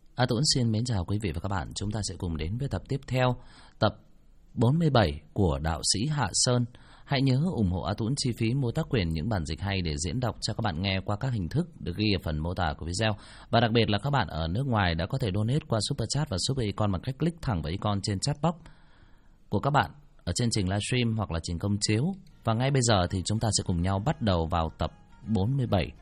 A Tuấn xin mến chào quý vị và các bạn. Chúng ta sẽ cùng đến với tập tiếp theo, tập 47 của đạo sĩ Hạ Sơn. Hãy nhớ ủng hộ A Tuấn chi phí mua tác quyền những bản dịch hay để diễn đọc cho các bạn nghe qua các hình thức được ghi ở phần mô tả của video. Và đặc biệt là các bạn ở nước ngoài đã có thể donate qua Super Chat và Super Icon bằng cách click thẳng vào icon trên chat box của các bạn ở trên trình livestream hoặc là trình công chiếu. Và ngay bây giờ thì chúng ta sẽ cùng nhau bắt đầu vào tập 47.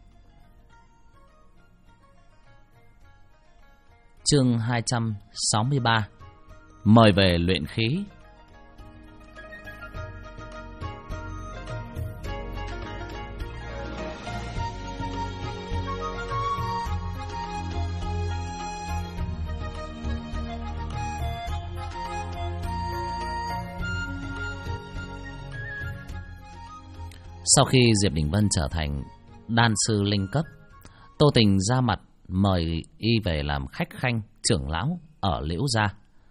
Chương 263. Mời về luyện khí. Sau khi Diệp Đình Vân trở thành đan sư linh cấp, Tô Tình ra mặt mời y về làm khách khanh trưởng lão ở Liễu gia.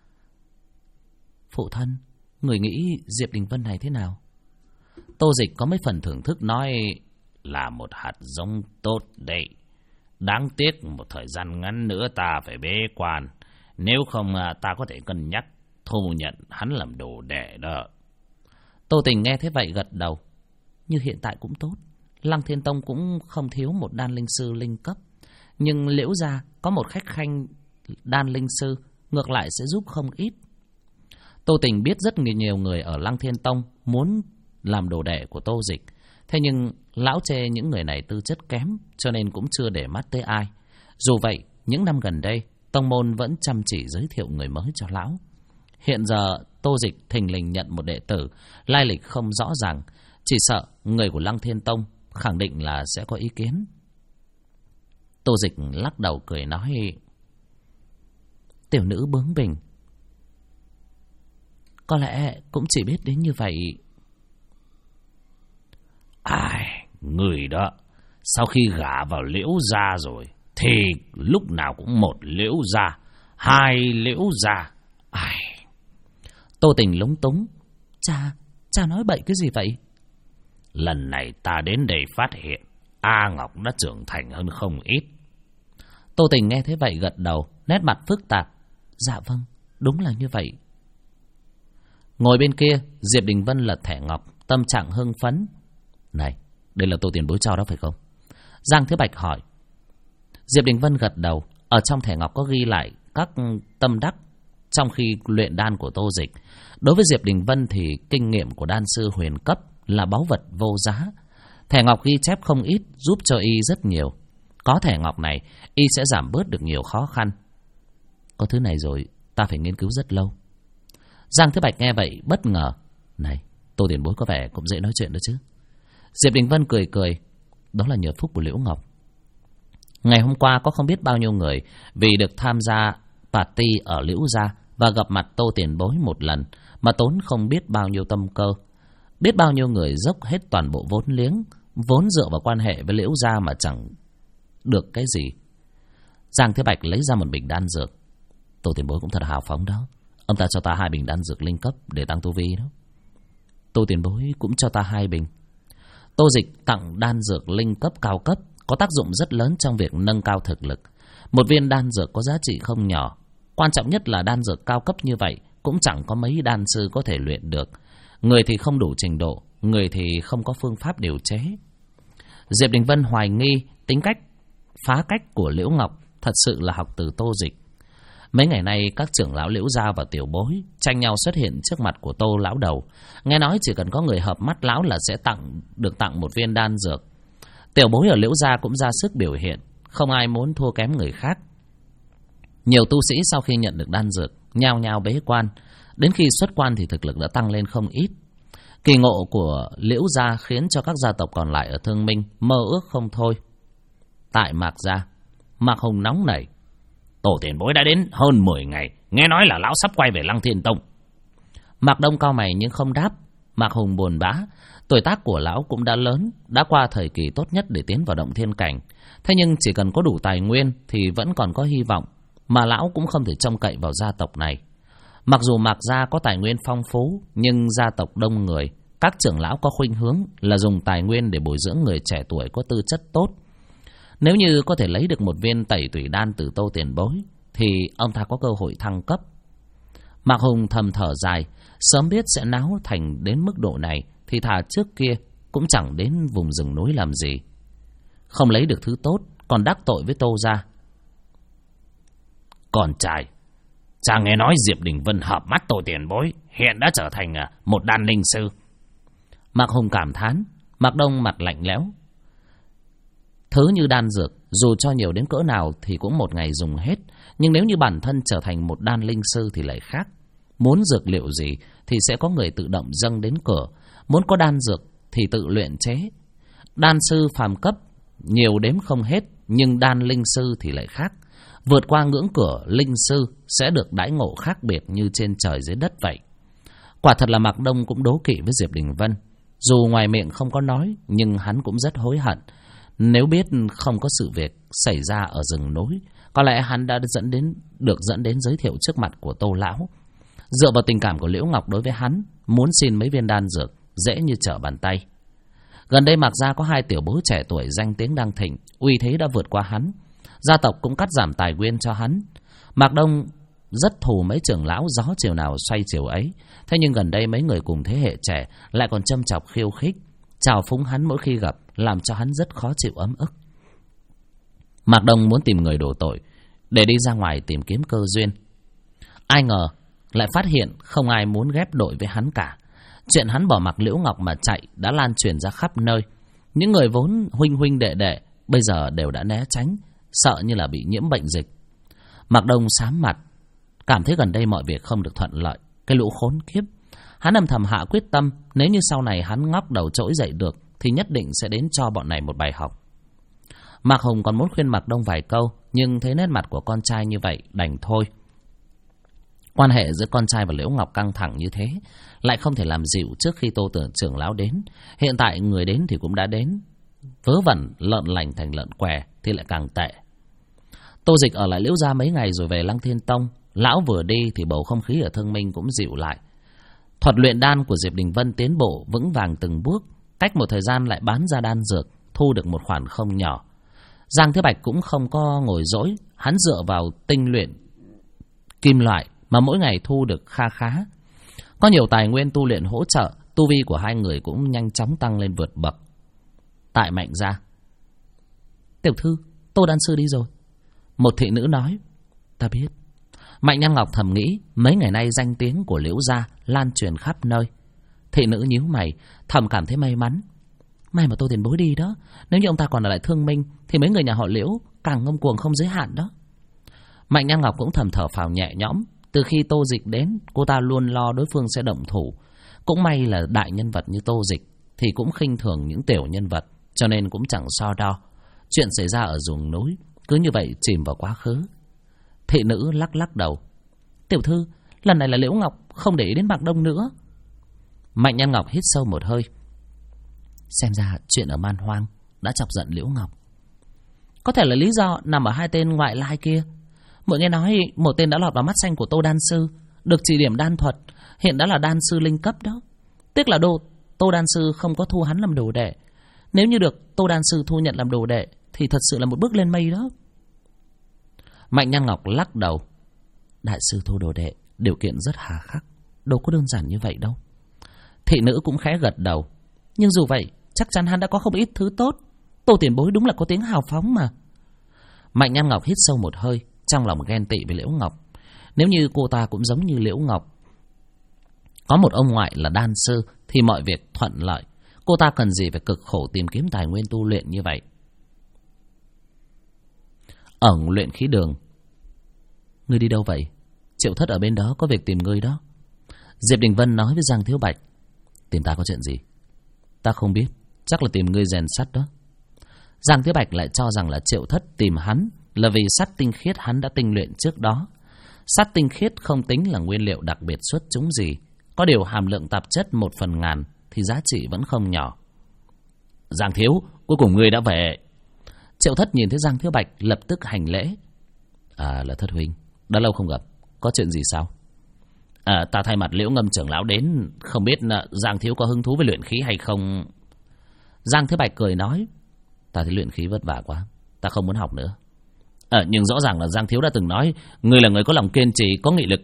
Phụ thân, người nghĩ Diệp Đình Vân này thế nào? Tô Dịch có mấy phần thưởng thức nói: là một hạt giống tốt đấy. Đáng tiếc một thời gian ngắn nữa ta phải bế quan, nếu không ta có thể cân nhắc thu nhận hắn làm đồ đệ đó. Tô Tình nghe thế vậy gật đầu. Như hiện tại cũng tốt, Lăng Thiên Tông cũng không thiếu một đan linh sư linh cấp, nhưng Liễu gia có một khách khanh đan linh sư ngược lại sẽ giúp không ít. Tô Tình biết rất nhiều người ở Lăng Thiên Tông muốn làm đồ đệ của Tô Dịch, thế nhưng lão chê những người này tư chất kém cho nên cũng chưa để mắt tới ai. Dù vậy, những năm gần đây tông môn vẫn chăm chỉ giới thiệu người mới cho lão. Hiện giờ Tô Dịch thình lình nhận một đệ tử lai lịch không rõ ràng, chỉ sợ người của Lăng Thiên Tông khẳng định là sẽ có ý kiến. Tô Dịch lắc đầu cười nói: tiểu nữ bướng bỉnh, có lẽ cũng chỉ biết đến như vậy. Ai, người đó sau khi gả vào Liễu gia rồi thì lúc nào cũng một Liễu gia, hai Liễu gia. Ai... Tô Tình lúng túng. Cha nói bậy cái gì vậy? Lần này ta đến đây phát hiện A Ngọc đã trưởng thành hơn không ít. Tô Tình nghe thế vậy gật đầu, nét mặt phức tạp. Dạ vâng, đúng là như vậy. Ngồi bên kia, Diệp Đình Vân lật thẻ ngọc, tâm trạng hưng phấn. Này, đây là Tô tiền bối cho đó phải không? Giang Thế Bạch hỏi. Diệp Đình Vân gật đầu. Ở trong thẻ ngọc có ghi lại các tâm đắc trong khi luyện đan của Tô Dịch. Đối với Diệp Đình Vân thì kinh nghiệm của đan sư huyền cấp là báu vật vô giá. Thẻ ngọc ghi chép không ít, giúp cho y rất nhiều. Có thẻ ngọc này, y sẽ giảm bớt được nhiều khó khăn. Có thứ này rồi, ta phải nghiên cứu rất lâu. Giang Thế Bạch nghe vậy bất ngờ. Này, Tô tiền bối có vẻ cũng dễ nói chuyện đó chứ. Diệp Đình Vân cười cười. Đó là nhờ phúc của Liễu Ngọc. Ngày hôm qua có không biết bao nhiêu người vì được tham gia party ở Liễu gia và gặp mặt Tô tiền bối một lần mà tốn không biết bao nhiêu tâm cơ. Biết bao nhiêu người dốc hết toàn bộ vốn liếng, vốn dựa vào quan hệ với Liễu gia mà chẳng được cái gì. Giang Thế Bạch lấy ra một bình đan dược. Tô tiền bối cũng thật hào phóng đó. Ông ta cho ta 2 bình đan dược linh cấp để tăng tu vi đó. Tô tiền bối cũng cho ta 2 bình. Tô Dịch tặng đan dược linh cấp cao cấp có tác dụng rất lớn trong việc nâng cao thực lực. Một viên đan dược có giá trị không nhỏ. Quan trọng nhất là đan dược cao cấp như vậy cũng chẳng có mấy đan sư có thể luyện được. Người thì không đủ trình độ, người thì không có phương pháp điều chế. Diệp Đình Vân hoài nghi tính cách phá cách của Liễu Ngọc thật sự là học từ Tô Dịch. Mấy ngày nay các trưởng lão Liễu gia và tiểu bối tranh nhau xuất hiện trước mặt của Tô lão đầu. Nghe nói chỉ cần có người hợp mắt lão là sẽ được tặng một viên đan dược. Tiểu bối ở Liễu gia cũng ra sức biểu hiện, không ai muốn thua kém người khác. Nhiều tu sĩ sau khi nhận được đan dược nhao nhao bế quan, đến khi xuất quan thì thực lực đã tăng lên không ít. Kỳ ngộ của Liễu gia khiến cho các gia tộc còn lại ở Thương Minh mơ ước không thôi. Tại Mạc gia, Mạc Hùng nóng nảy. Tổ tiền bối đã đến hơn 10 ngày, nghe nói là lão sắp quay về Lăng Thiên Tông. Mạc Đông cau mày nhưng không đáp. Mạc Hùng buồn bã. Tuổi tác của lão cũng đã lớn, đã qua thời kỳ tốt nhất để tiến vào động thiên cảnh. Thế nhưng chỉ cần có đủ tài nguyên thì vẫn còn có hy vọng, mà lão cũng không thể trông cậy vào gia tộc này. Mặc dù Mạc gia có tài nguyên phong phú, nhưng gia tộc đông người, các trưởng lão có khuynh hướng là dùng tài nguyên để bồi dưỡng người trẻ tuổi có tư chất tốt. Nếu như có thể lấy được một viên tẩy tủy đan từ Tô Tiền Bối thì ông ta có cơ hội thăng cấp. Mạc Hùng thầm thở dài, sớm biết sẽ náo thành đến mức độ này thì thà trước kia cũng chẳng đến vùng rừng núi làm gì. Không lấy được thứ tốt, còn đắc tội với Tô gia. Con trai, cha nghe nói Diệp Đình Vân hợp mắt Tô Tiền Bối, hiện đã trở thành một đan linh sư. Mạc Hùng cảm thán. Mạc Đông mặt lạnh lẽo. Thứ như đan dược, dù cho nhiều đến cỡ nào thì cũng một ngày dùng hết. Nhưng nếu như bản thân trở thành một đan linh sư thì lại khác. Muốn dược liệu gì thì sẽ có người tự động dâng đến cửa. Muốn có đan dược thì tự luyện chế. Đan sư phàm cấp nhiều đếm không hết, nhưng đan linh sư thì lại khác. Vượt qua ngưỡng cửa linh sư sẽ được đãi ngộ khác biệt như trên trời dưới đất vậy. Quả thật là Mạc Đông cũng đố kỵ với Diệp Đình Vân. Dù ngoài miệng không có nói, nhưng hắn cũng rất hối hận. Nếu biết không có sự việc xảy ra ở rừng núi, có lẽ hắn đã được dẫn đến giới thiệu trước mặt của Tô lão. Dựa vào tình cảm của Liễu Ngọc đối với hắn, muốn xin mấy viên đan dược dễ như trở bàn tay. Gần đây Mạc gia có 2 tiểu bối trẻ tuổi danh tiếng đang thịnh, uy thế đã vượt qua hắn. Gia tộc cũng cắt giảm tài nguyên cho hắn. Mạc Đông rất thù mấy trưởng lão gió chiều nào xoay chiều ấy. Thế nhưng gần đây mấy người cùng thế hệ trẻ lại còn châm chọc khiêu khích, chào phúng hắn mỗi khi gặp, làm cho hắn rất khó chịu ấm ức. Mạc Đông muốn tìm người đổ tội để đi ra ngoài tìm kiếm cơ duyên. Ai ngờ lại phát hiện không ai muốn ghép đội với hắn cả. Chuyện hắn bỏ mặc Liễu Ngọc mà chạy đã lan truyền ra khắp nơi. Những người vốn huynh huynh đệ đệ bây giờ đều đã né tránh, sợ như là bị nhiễm bệnh dịch. Mạc Đông xám mặt, cảm thấy gần đây mọi việc không được thuận lợi. Cái lũ khốn kiếp. Hắn âm thầm hạ quyết tâm, nếu như sau này hắn ngóc đầu trỗi dậy được thì nhất định sẽ đến cho bọn này một bài học. Mạc Hùng còn muốn khuyên Mạc Đông vài câu, nhưng thấy nét mặt của con trai như vậy đành thôi. Quan hệ giữa con trai và Liễu Ngọc căng thẳng như thế, lại không thể làm dịu trước khi Tô trưởng lão đến. Hiện tại người đến thì cũng đã đến, vớ vẩn lợn lành thành lợn què thì lại càng tệ. Tô Dịch ở lại Liễu gia mấy ngày rồi về Lăng Thiên Tông. Lão vừa đi thì bầu không khí ở Thương Minh cũng dịu lại. Thuật luyện đan của Diệp Đình Vân tiến bộ vững vàng từng bước, cách một thời gian lại bán ra đan dược, thu được một khoản không nhỏ. Giang Thế Bạch cũng không có ngồi dỗi, hắn dựa vào tinh luyện kim loại mà mỗi ngày thu được kha khá. Có nhiều tài nguyên tu luyện hỗ trợ, tu vi của hai người cũng nhanh chóng tăng lên vượt bậc. Tại Mạnh gia, tiểu thư, Tô đan sư đi rồi. Một thị nữ nói. Ta biết. Mạnh Nham Ngọc thầm nghĩ, mấy ngày nay danh tiếng của Liễu gia lan truyền khắp nơi. Thị nữ nhíu mày, thầm cảm thấy may mắn. May mà Tô tiền bối đi đó. Nếu như ông ta còn ở lại Thương Minh thì mấy người nhà họ Liễu càng ngông cuồng không giới hạn đó. Mạnh Nham Ngọc cũng thầm thở phào nhẹ nhõm. Từ khi Tô Dịch đến, cô ta luôn lo đối phương sẽ động thủ. Cũng may là đại nhân vật như Tô Dịch thì cũng khinh thường những tiểu nhân vật, cho nên cũng chẳng so đo. Chuyện xảy ra ở ruộng núi cứ như vậy chìm vào quá khứ. Thị nữ lắc lắc đầu. Tiểu thư, lần này là Liễu Ngọc không để ý đến Mạc Đông nữa. Mạnh Nhân Ngọc hít sâu một hơi. Xem ra chuyện ở Man Hoang đã chọc giận Liễu Ngọc. Có thể là lý do nằm ở 2 tên ngoại lai kia. Mọi nghe nói một tên đã lọt vào mắt xanh của Tô đan sư, được chỉ điểm đan thuật, hiện đã là đan sư linh cấp đó. Tiếc là Tô đan sư không có thu hắn làm đồ đệ. Nếu như được Tô đan sư thu nhận làm đồ đệ thì thật sự là một bước lên mây đó. Mạnh Nhân Ngọc lắc đầu. Đại sư thu đồ đệ điều kiện rất hà khắc, đâu có đơn giản như vậy đâu. Thị nữ cũng khẽ gật đầu. Nhưng dù vậy chắc chắn hắn đã có không ít thứ tốt. Tô tiền bối đúng là có tiếng hào phóng mà. Mạnh Nhân Ngọc hít sâu một hơi, trong lòng ghen tị với Liễu Ngọc. Nếu như cô ta cũng giống như Liễu Ngọc, có một ông ngoại là đan sư thì mọi việc thuận lợi. Cô ta cần gì phải cực khổ tìm kiếm tài nguyên tu luyện như vậy. Ở luyện khí đường. Ngươi đi đâu vậy? Triệu Thất ở bên đó có việc tìm ngươi đó. Diệp Đình Vân nói với Giang Thiếu Bạch. Tìm ta có chuyện gì? Ta không biết, chắc là tìm ngươi rèn sắt đó. Giang Thiếu Bạch lại cho rằng là Triệu Thất tìm hắn là vì sắt tinh khiết hắn đã tinh luyện trước đó. Sắt tinh khiết không tính là nguyên liệu đặc biệt xuất chúng gì, có điều hàm lượng tạp chất 1/1000 thì giá trị vẫn không nhỏ. Giang thiếu, cuối cùng ngươi đã về. Triệu Thất nhìn thấy Giang Thiếu Bạch lập tức hành lễ. Là Thất huynh, đã lâu không gặp, có chuyện gì sao? Ta thay mặt Liễu Ngâm trưởng lão đến, không biết Giang thiếu có hứng thú với luyện khí hay không? Giang Thiếu Bạch cười nói. Ta thấy luyện khí vất vả quá, ta không muốn học nữa. Nhưng rõ ràng là Giang Thiếu đã từng nói ngươi là người có lòng kiên trì, có nghị lực.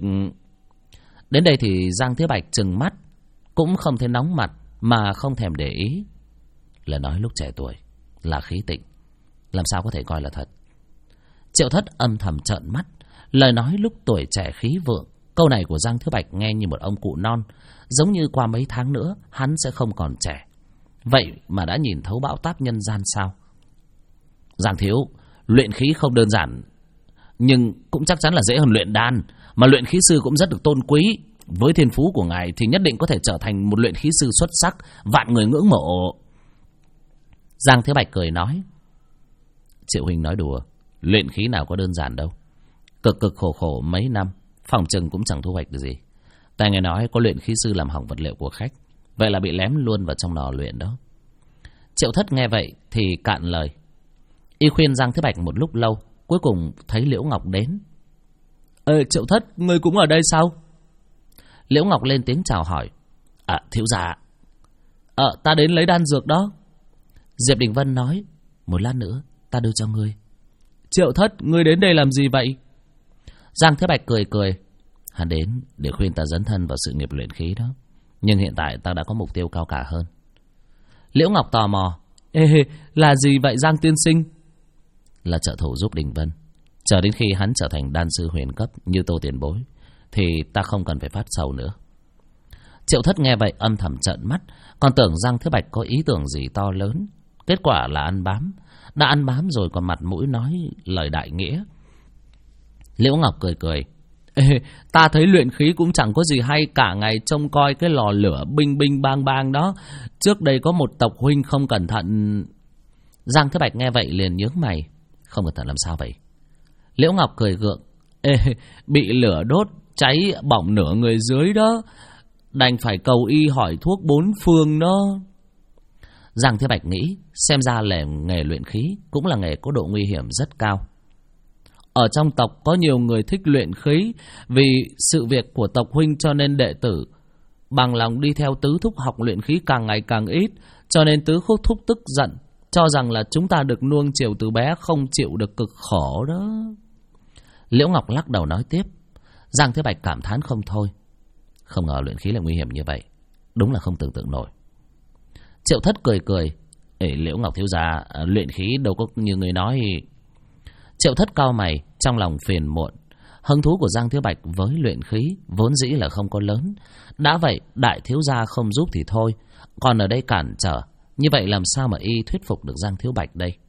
Đến đây thì Giang Thiếu Bạch trừng mắt, cũng không thấy nóng mặt mà không thèm để ý. Lời nói lúc trẻ tuổi là khí tịnh, làm sao có thể coi là thật. Triệu Thất âm thầm trợn mắt. Lời nói lúc tuổi trẻ khí vượng, câu này của Giang Thiếu Bạch nghe như một ông cụ non, giống như qua mấy tháng nữa hắn sẽ không còn trẻ. Vậy mà đã nhìn thấu bão táp nhân gian sao? Giang Thiếu, luyện khí không đơn giản, nhưng cũng chắc chắn là dễ hơn luyện đan. Mà luyện khí sư cũng rất được tôn quý. Với thiên phú của ngài thì nhất định có thể trở thành một luyện khí sư xuất sắc, vạn người ngưỡng mộ. Giang Thiếu Bạch cười nói. Triệu huynh nói đùa, luyện khí nào có đơn giản đâu. Cực cực khổ khổ mấy năm, phòng chừng cũng chẳng thu hoạch được gì. Ta nghe nói có luyện khí sư làm hỏng vật liệu của khách, vậy là bị lém luôn vào trong lò luyện đó. Triệu Thất nghe vậy thì cạn lời. Y khuyên Giang Thiếu Bạch một lúc lâu, cuối cùng thấy Liễu Ngọc đến. Triệu Thất, ngươi cũng ở đây sao? Liễu Ngọc lên tiếng chào hỏi. Thiếu gia. Ta đến lấy đan dược đó. Diệp Đình Vân nói. Một lát nữa ta đưa cho ngươi. Triệu Thất, ngươi đến đây làm gì vậy? Giang Thiếu Bạch cười cười. Hắn đến để khuyên ta dấn thân vào sự nghiệp luyện khí đó, nhưng hiện tại ta đã có mục tiêu cao cả hơn. Liễu Ngọc tò mò. Là gì vậy Giang tiên sinh? Là trợ thủ giúp Đình Vân. Chờ đến khi hắn trở thành đan sư huyền cấp như Tô tiền bối thì ta không cần phải phát sầu nữa. Triệu Thất nghe vậy âm thầm trợn mắt, còn tưởng Giang Thiếu Bạch có ý tưởng gì to lớn. Kết quả là ăn bám. Đã ăn bám rồi còn mặt mũi nói lời đại nghĩa. Liễu Ngọc cười cười. Ta thấy luyện khí cũng chẳng có gì hay, cả ngày trông coi cái lò lửa binh binh bang bang đó. Trước đây có một tộc huynh không cẩn thận. Giang Thiếu Bạch nghe vậy liền nhướng mày. Không cẩn thận làm sao vậy? Liễu Ngọc cười gượng. Bị lửa đốt cháy bỏng nửa người dưới đó, đành phải cầu y hỏi thuốc bốn phương đó. Giang Thiếu Bạch nghĩ xem ra là nghề luyện khí cũng là nghề có độ nguy hiểm rất cao. Ở trong tộc có nhiều người thích luyện khí, vì sự việc của tộc huynh cho nên đệ tử bằng lòng đi theo tứ thúc học luyện khí càng ngày càng ít, cho nên tứ thúc tức giận, cho rằng là chúng ta được nuông chiều từ bé, không chịu được cực khổ đó. Liễu Ngọc lắc đầu nói tiếp. Giang Thế Bạch cảm thán không thôi. Không ngờ luyện khí lại nguy hiểm như vậy, đúng là không tưởng tượng nổi. Triệu Thất cười cười. Liễu Ngọc thiếu gia, luyện khí đâu có như người nói. Triệu Thất cau mày, trong lòng phiền muộn. Hứng thú của Giang Thiếu Bạch với luyện khí vốn dĩ là không có lớn. Đã vậy đại thiếu gia không giúp thì thôi, còn ở đây cản trở, như vậy làm sao mà y thuyết phục được Giang Thiếu Bạch đây?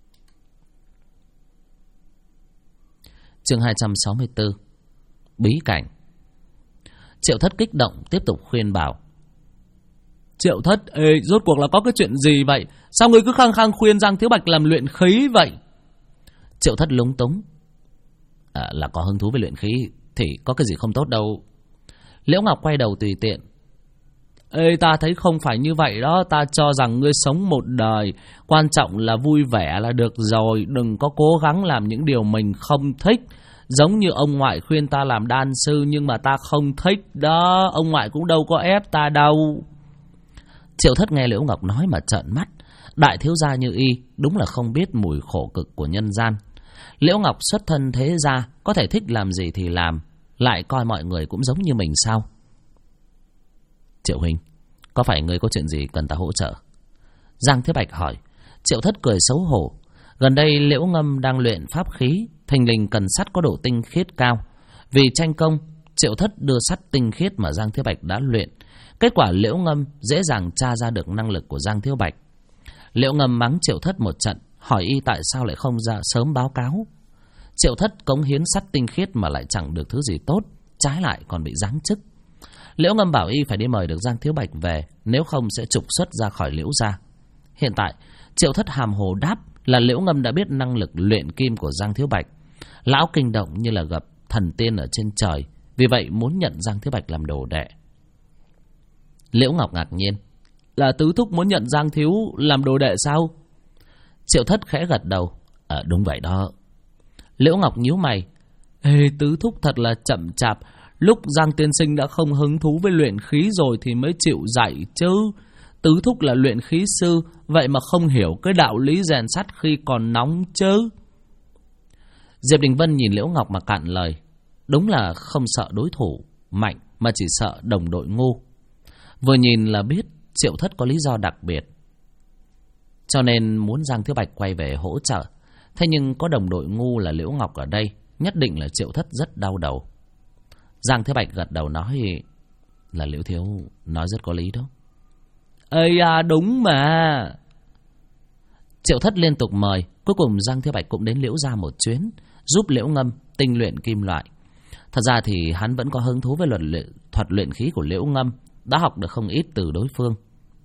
Chương 264. Bí cảnh. Triệu Thất kích động tiếp tục khuyên bảo. Triệu Thất, rốt cuộc là có cái chuyện gì vậy? Sao ngươi cứ khăng khăng khuyên Giang Thiếu Bạch làm luyện khí vậy? Triệu Thất lúng túng. Là có hứng thú với luyện khí thì có cái gì không tốt đâu. Liễu Ngọc quay đầu tùy tiện. Ta thấy không phải như vậy đó. Ta cho rằng ngươi sống một đời, quan trọng là vui vẻ là được rồi. Đừng có cố gắng làm những điều mình không thích. Giống như ông ngoại khuyên ta làm đan sư, nhưng mà ta không thích đó. Ông ngoại cũng đâu có ép ta đâu. Triệu Thất nghe Liễu Ngọc nói mà trợn mắt. Đại thiếu gia như y đúng là không biết mùi khổ cực của nhân gian. Liễu Ngọc xuất thân thế gia, có thể thích làm gì thì làm, lại coi mọi người cũng giống như mình sao? Triệu huynh, có phải ngươi có chuyện gì cần ta hỗ trợ? Giang Thế Bạch hỏi. Triệu Thất cười xấu hổ. Gần đây Liễu Ngâm đang luyện pháp khí, thình lình cần sắt có độ tinh khiết cao. Vì tranh công, Triệu Thất đưa sắt tinh khiết mà Giang Thiếu Bạch đã luyện. Kết quả Liễu Ngâm dễ dàng tra ra được năng lực của Giang Thiếu Bạch. Liễu Ngâm mắng Triệu Thất một trận, hỏi y tại sao lại không ra sớm báo cáo. Triệu Thất cống hiến sắt tinh khiết mà lại chẳng được thứ gì tốt, trái lại còn bị giáng chức. Liễu Ngâm bảo y phải đi mời được Giang Thiếu Bạch về, nếu không sẽ trục xuất ra khỏi Liễu gia. Hiện tại Triệu Thất hàm hồ đáp là Liễu Ngâm đã biết năng lực luyện kim của Giang Thiếu Bạch. Lão kinh động như là gặp thần tiên ở trên trời, vì vậy muốn nhận Giang Thiếu Bạch làm đồ đệ. Liễu Ngọc ngạc nhiên. Là tứ thúc muốn nhận Giang Thiếu làm đồ đệ sao? Triệu Thất khẽ gật đầu. Đúng vậy đó. Liễu Ngọc nhíu mày. Tứ thúc thật là chậm chạp. Lúc Giang tiên sinh đã không hứng thú với luyện khí rồi thì mới chịu dạy chứ. Tứ thúc là luyện khí sư, vậy mà không hiểu cái đạo lý rèn sắt khi còn nóng chứ. Diệp Đình Vân nhìn Liễu Ngọc mà cạn lời. Đúng là không sợ đối thủ mạnh, mà chỉ sợ đồng đội ngu. Vừa nhìn là biết Triệu Thất có lý do đặc biệt, cho nên muốn Giang Thiếu Bạch quay về hỗ trợ. Thế nhưng có đồng đội ngu là Liễu Ngọc ở đây, nhất định là Triệu Thất rất đau đầu. Giang Thiếu Bạch gật đầu nói là Liễu Thiếu nói rất có lý đó. Ây à, đúng mà. Triệu Thất liên tục mời. Cuối cùng Giang Thiếu Bạch cũng đến Liễu gia một chuyến, giúp Liễu Ngâm tinh luyện kim loại. Thật ra thì hắn vẫn có hứng thú với thuật luyện khí của Liễu Ngâm, đã học được không ít từ đối phương.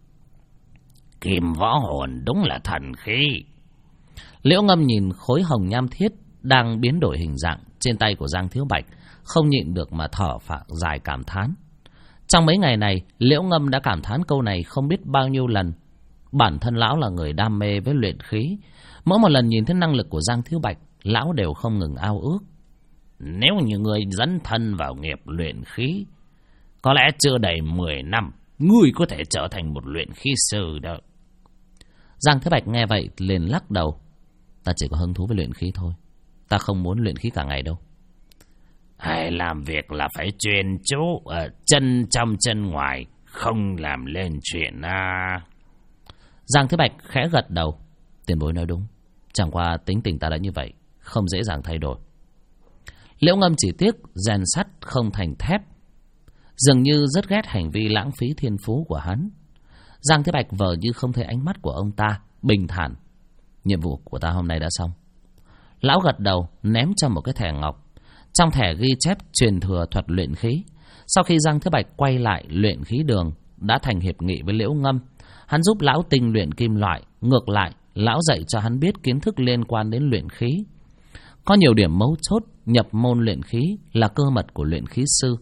Kim võ hồn đúng là thần khí. Liễu Ngâm nhìn khối hồng nham thiết đang biến đổi hình dạng trên tay của Giang Thiếu Bạch, không nhịn được mà thở phào dài cảm thán. Trong mấy ngày này, Liễu Ngâm đã cảm thán câu này không biết bao nhiêu lần. Bản thân lão là người đam mê với luyện khí, mỗi một lần nhìn thấy năng lực của Giang Thiếu Bạch, lão đều không ngừng ao ước. Nếu như người dấn thân vào nghiệp luyện khí, có lẽ chưa đầy 10 năm, ngươi có thể trở thành một luyện khí sư đó. Giang Thiếu Bạch nghe vậy liền lắc đầu. Ta chỉ có hứng thú với luyện khí thôi, ta không muốn luyện khí cả ngày đâu. Hay làm việc là phải chuyên chú, chân trong chân ngoài, không làm lên chuyện à. Giang Thiếu Bạch khẽ gật đầu. Tiền bối nói đúng, chẳng qua tính tình ta đã như vậy, không dễ dàng thay đổi. Liễu Ngâm chỉ tiếc rèn sắt không thành thép, dường như rất ghét hành vi lãng phí thiên phú của hắn. Giang Thiếu Bạch vờ như không thấy ánh mắt của ông ta, bình thản. Nhiệm vụ của ta hôm nay đã xong. Lão gật đầu, ném cho một cái thẻ ngọc. Trong thẻ ghi chép truyền thừa thuật luyện khí. Sau khi Giang Thiếu Bạch quay lại luyện khí đường, đã thành hiệp nghị với Liễu Ngâm. Hắn giúp lão tinh luyện kim loại. Ngược lại, lão dạy cho hắn biết kiến thức liên quan đến luyện khí. Có nhiều điểm mấu chốt nhập môn luyện khí là cơ mật của luyện khí sư.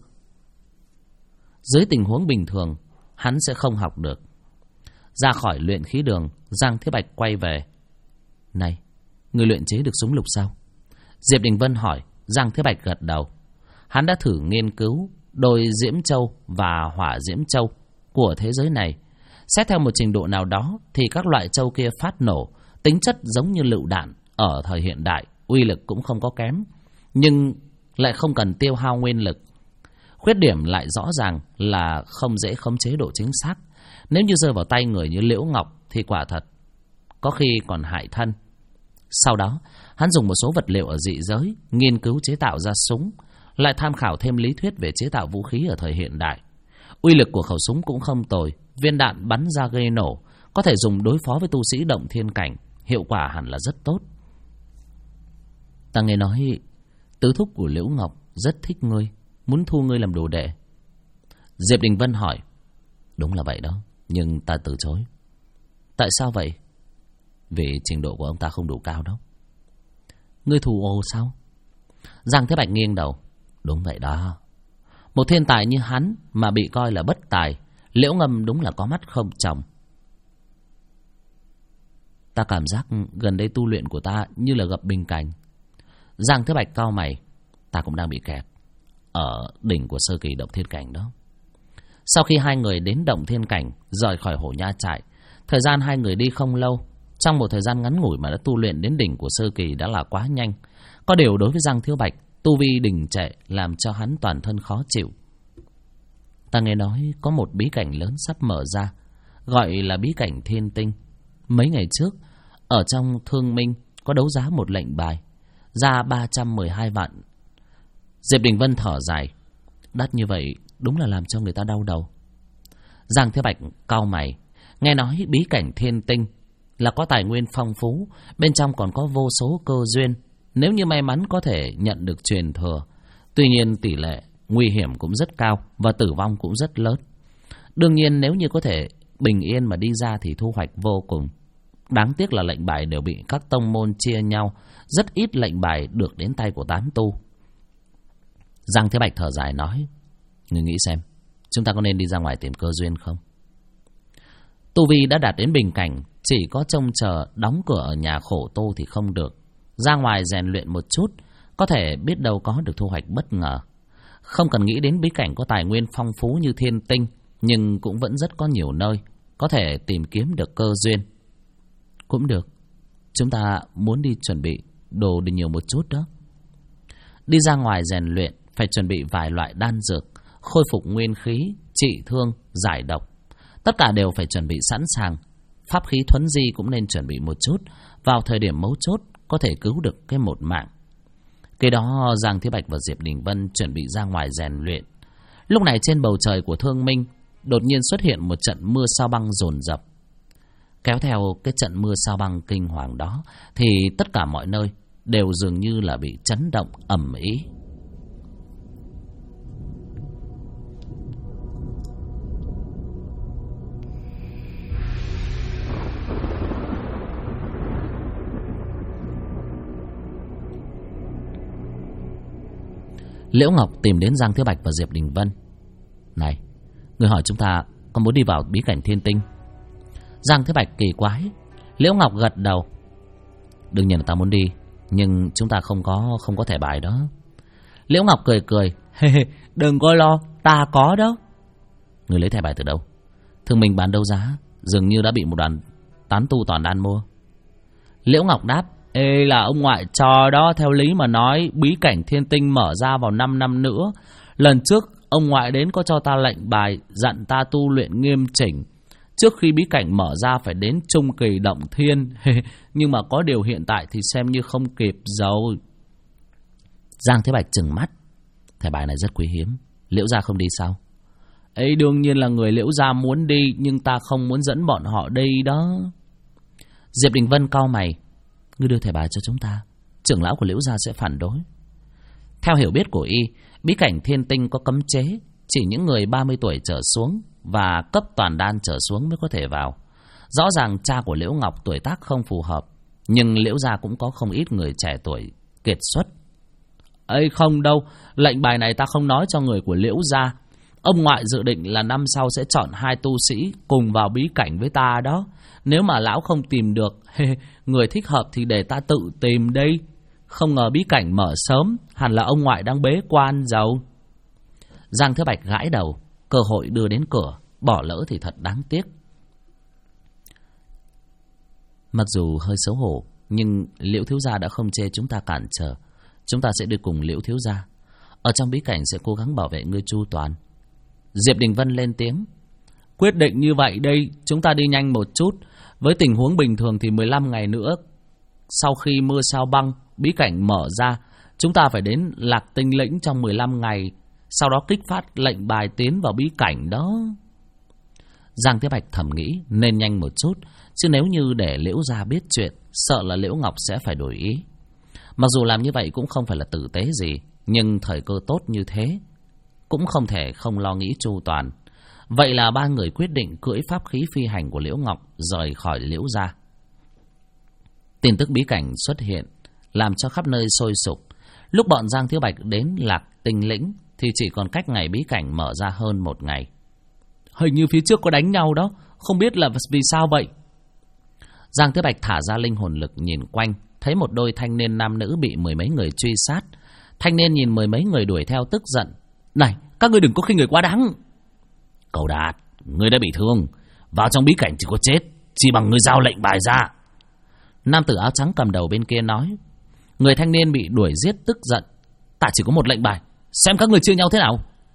Dưới tình huống bình thường, hắn sẽ không học được. Ra khỏi luyện khí đường, Giang Thiếu Bạch quay về. Này, người luyện chế được súng lục sao? Diệp Đình Vân hỏi. Giang Thiếu Bạch gật đầu. Hắn đã thử nghiên cứu đôi diễm châu và hỏa diễm châu của thế giới này. Xét theo một trình độ nào đó thì các loại châu kia phát nổ, tính chất giống như lựu đạn ở thời hiện đại, uy lực cũng không có kém, nhưng lại không cần tiêu hao nguyên lực. Khuyết điểm lại rõ ràng là không dễ khống chế độ chính xác. Nếu như rơi vào tay người như Liễu Ngọc thì quả thật có khi còn hại thân. Sau đó, hắn dùng một số vật liệu ở dị giới nghiên cứu chế tạo ra súng, lại tham khảo thêm lý thuyết về chế tạo vũ khí ở thời hiện đại. Uy lực của khẩu súng cũng không tồi, viên đạn bắn ra gây nổ, có thể dùng đối phó với tu sĩ động thiên cảnh, hiệu quả hẳn là rất tốt. Ta nghe nói tứ thúc của Liễu Ngọc rất thích ngươi, muốn thu ngươi làm đồ đệ. Diệp Đình Vân hỏi. Đúng là vậy đó, nhưng ta từ chối. Tại sao vậy? Vì trình độ của ông ta không đủ cao đâu. Ngươi thù ô sao? Giang Thế Bạch nghiêng đầu. Đúng vậy đó. Một thiên tài như hắn mà bị coi là bất tài, Liễu Ngâm đúng là có mắt không tròng. Ta cảm giác gần đây tu luyện của ta như là gặp bình cảnh. Giang Thế Bạch cau mày. Ta cũng đang bị kẹt ở đỉnh của sơ kỳ động thiên cảnh đó. Sau khi hai người đến động thiên cảnh, rời khỏi Hổ Nha trại, thời gian hai người đi không lâu. Trong một thời gian ngắn ngủi mà đã tu luyện đến đỉnh của sơ kỳ đã là quá nhanh. Có điều đối với Giang Thiếu Bạch, tu vi đình trệ làm cho hắn toàn thân khó chịu. Ta nghe nói có một bí cảnh lớn sắp mở ra, gọi là bí cảnh Thiên Tinh. Mấy ngày trước, ở trong Thương Minh có đấu giá một lệnh bài, ra 312 vạn. Diệp Đình Vân thở dài. Đắt như vậy đúng là làm cho người ta đau đầu. Giang Thế Bạch cau mày. Nghe nói bí cảnh Thiên Tinh là có tài nguyên phong phú, bên trong còn có vô số cơ duyên. Nếu như may mắn có thể nhận được truyền thừa. Tuy nhiên tỷ lệ nguy hiểm cũng rất cao và tử vong cũng rất lớn. Đương nhiên nếu như có thể bình yên mà đi ra thì thu hoạch vô cùng. Đáng tiếc là lệnh bài đều bị các tông môn chia nhau, rất ít lệnh bài được đến tay của tán tu. Giang Thế Bạch thở dài nói. Ngươi nghĩ xem, chúng ta có nên đi ra ngoài tìm cơ duyên không? Tu vi đã đạt đến bình cảnh, chỉ có trông chờ đóng cửa ở nhà khổ tu thì không được. Ra ngoài rèn luyện một chút, có thể biết đâu có được thu hoạch bất ngờ. Không cần nghĩ đến bí cảnh có tài nguyên phong phú như Thiên Tinh, nhưng cũng vẫn rất có nhiều nơi. có thể tìm kiếm được cơ duyên. Cũng được, chúng ta muốn đi chuẩn bị đồ đi nhiều một chút đó. Đi ra ngoài rèn luyện phải chuẩn bị vài loại đan dược, khôi phục nguyên khí, trị thương, giải độc. Tất cả đều phải chuẩn bị sẵn sàng. Pháp khí thuấn di cũng nên chuẩn bị một chút, vào thời điểm mấu chốt có thể cứu được cái một mạng. Kế đó Giang Thế Bạch và Diệp Đình Vân chuẩn bị ra ngoài rèn luyện. Lúc này trên bầu trời của Thương Minh đột nhiên xuất hiện một trận mưa sao băng dồn dập. Kéo theo cái trận mưa sao băng kinh hoàng đó thì tất cả mọi nơi đều dường như là bị chấn động ầm ĩ. Liễu Ngọc tìm đến Giang Thế Bạch và Diệp Đình Vân. Này, người hỏi chúng ta có muốn đi vào bí cảnh Thiên Tinh? Giang Thế Bạch kỳ quái. Liễu Ngọc gật đầu. Đương nhiên là ta muốn đi, nhưng chúng ta không có thẻ bài đó. Liễu Ngọc cười cười. Đừng có lo, ta có đó. Người lấy thẻ bài từ đâu? Thương Minh bán đấu giá, dường như đã bị một đoàn tán tu toàn đan mua. Liễu Ngọc đáp. Ê, là ông ngoại cho đó. Theo lý mà nói bí cảnh Thiên Tinh mở ra vào 5 năm nữa. Lần trước ông ngoại đến có cho ta lệnh bài, dặn ta tu luyện nghiêm chỉnh. Trước khi bí cảnh mở ra phải đến trung kỳ động thiên. Nhưng mà có điều hiện tại thì xem như không kịp rồi. Giang Thế Bạch trừng mắt. Thẻ bài này rất quý hiếm, Liễu gia không đi sao? Ấy, đương nhiên là người Liễu gia muốn đi, nhưng ta không muốn dẫn bọn họ đi đó. Diệp Đình Vân cau mày. Ngươi đưa thẻ bài cho chúng ta, trưởng lão của Liễu gia sẽ phản đối. Theo hiểu biết của y, bí cảnh Thiên Tinh có cấm chế, chỉ những người 30 tuổi trở xuống và cấp toàn đan trở xuống mới có thể vào. Rõ ràng cha của Liễu Ngọc tuổi tác không phù hợp, nhưng Liễu gia cũng có không ít người trẻ tuổi kiệt xuất. Ây không đâu, lệnh bài này ta không nói cho người của Liễu gia. Ông ngoại dự định là năm sau sẽ chọn 2 tu sĩ cùng vào bí cảnh với ta đó. Nếu mà lão không tìm được người thích hợp thì để ta tự tìm đi. Không ngờ bí cảnh mở sớm, hẳn là ông ngoại đang bế quan giàu. Giang Thế Bạch gãi đầu. Cơ hội đưa đến cửa, bỏ lỡ thì thật đáng tiếc. Mặc dù hơi xấu hổ, nhưng Liễu thiếu gia đã không chê chúng ta cản trở. Chúng ta sẽ đi cùng Liễu thiếu gia. Ở trong bí cảnh sẽ cố gắng bảo vệ ngươi chu toàn. Diệp Đình Vân lên tiếng. Quyết định như vậy đây, chúng ta đi nhanh một chút. Với tình huống bình thường thì 15 ngày nữa, sau khi mưa sao băng, bí cảnh mở ra, chúng ta phải đến Lạc Tinh Lĩnh trong 15 ngày. Sau đó kích phát lệnh bài tiến vào bí cảnh đó. Giang Thế Bạch thầm nghĩ nên nhanh một chút, chứ nếu như để Liễu gia biết chuyện, sợ là Liễu Ngọc sẽ phải đổi ý. Mặc dù làm như vậy cũng không phải là tử tế gì, nhưng thời cơ tốt như thế cũng không thể không lo nghĩ chu toàn. Vậy là 3 người quyết định cưỡi pháp khí phi hành của Liễu Ngọc rời khỏi Liễu gia. Tin tức bí cảnh xuất hiện làm cho khắp nơi sôi sục. Lúc bọn Giang Thế Bạch đến Lạc Tinh Lĩnh thì chỉ còn cách ngày bí cảnh mở ra hơn 1 ngày. Hình như phía trước có đánh nhau đó, không biết là vì sao vậy. Giang Thế Bạch thả ra linh hồn lực nhìn quanh, thấy một đôi thanh niên nam nữ bị 10 mấy người truy sát. Thanh niên nhìn 10 mấy người đuổi theo tức giận. Này, các ngươi đừng có khinh người quá đáng. Cậu Đạt, ngươi đã bị thương, vào trong bí cảnh chỉ có chết, chỉ bằng ngươi giao lệnh bài ra. Nam tử áo trắng cầm đầu bên kia nói. Người thanh niên bị đuổi giết tức giận. Ta chỉ có một lệnh bài, xem các người chia nhau thế nào.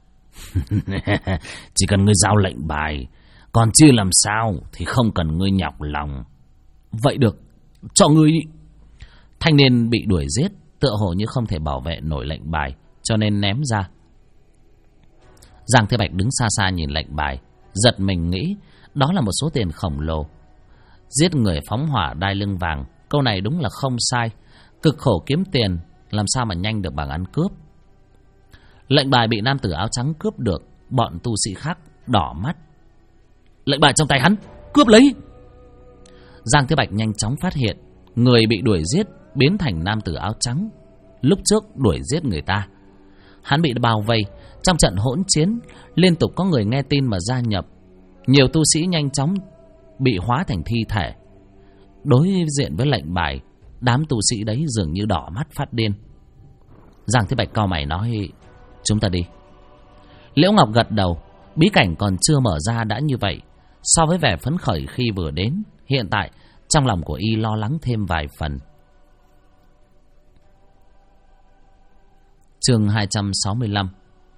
Chỉ cần ngươi giao lệnh bài, còn chia làm sao thì không cần ngươi nhọc lòng. Vậy được, cho ngươi. Thanh niên bị đuổi giết tựa hồ như không thể bảo vệ nổi lệnh bài, cho nên ném ra. Giang Thế Bạch đứng xa xa nhìn lệnh bài, giật mình nghĩ đó là một số tiền khổng lồ. Giết người phóng hỏa đai lưng vàng, câu này đúng là không sai. Cực khổ kiếm tiền, làm sao mà nhanh được bằng ăn cướp. Lệnh bài bị nam tử áo trắng cướp được, bọn tu sĩ khác đỏ mắt. Lệnh bài trong tay hắn, cướp lấy. Giang Thế Bạch nhanh chóng phát hiện người bị đuổi giết biến thành nam tử áo trắng lúc trước đuổi giết người ta. Hắn bị bao vây trong trận hỗn chiến, liên tục có người nghe tin mà gia nhập. Nhiều tu sĩ nhanh chóng bị hóa thành thi thể. Đối diện với lệnh bài, đám tu sĩ đấy dường như đỏ mắt phát điên. Giang Thế Bạch cau mày nói, chúng ta đi. Liễu Ngọc gật đầu. Bí cảnh còn chưa mở ra đã như vậy, So với vẻ phấn khởi khi vừa đến, hiện tại trong lòng của y lo lắng thêm vài phần. Chương 265.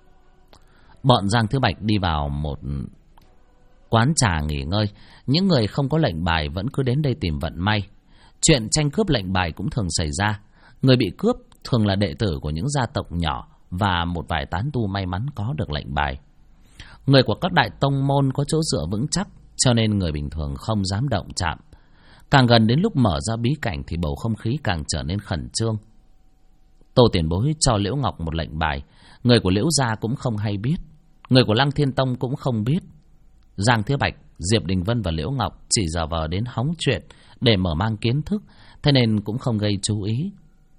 Bọn Giang Thứ Bạch đi vào một quán trà nghỉ ngơi. Những người không có lệnh bài vẫn cứ đến đây tìm vận may. Chuyện tranh cướp lệnh bài cũng thường xảy ra. Người bị cướp thường là đệ tử của những gia tộc nhỏ và một vài tán tu may mắn có được lệnh bài. Người của các đại tông môn có chỗ dựa vững chắc, cho nên người bình thường không dám động chạm. Càng gần đến lúc mở ra bí cảnh thì bầu không khí càng trở nên khẩn trương. Tô tiền bối cho Liễu Ngọc một lệnh bài. Người của Liễu gia cũng không hay biết, người của Lăng Thiên Tông cũng không biết. Giang Thứ Bạch, Diệp Đình Vân và Liễu Ngọc chỉ giả vờ đến hóng chuyện để mở mang kiến thức, thế nên cũng không gây chú ý.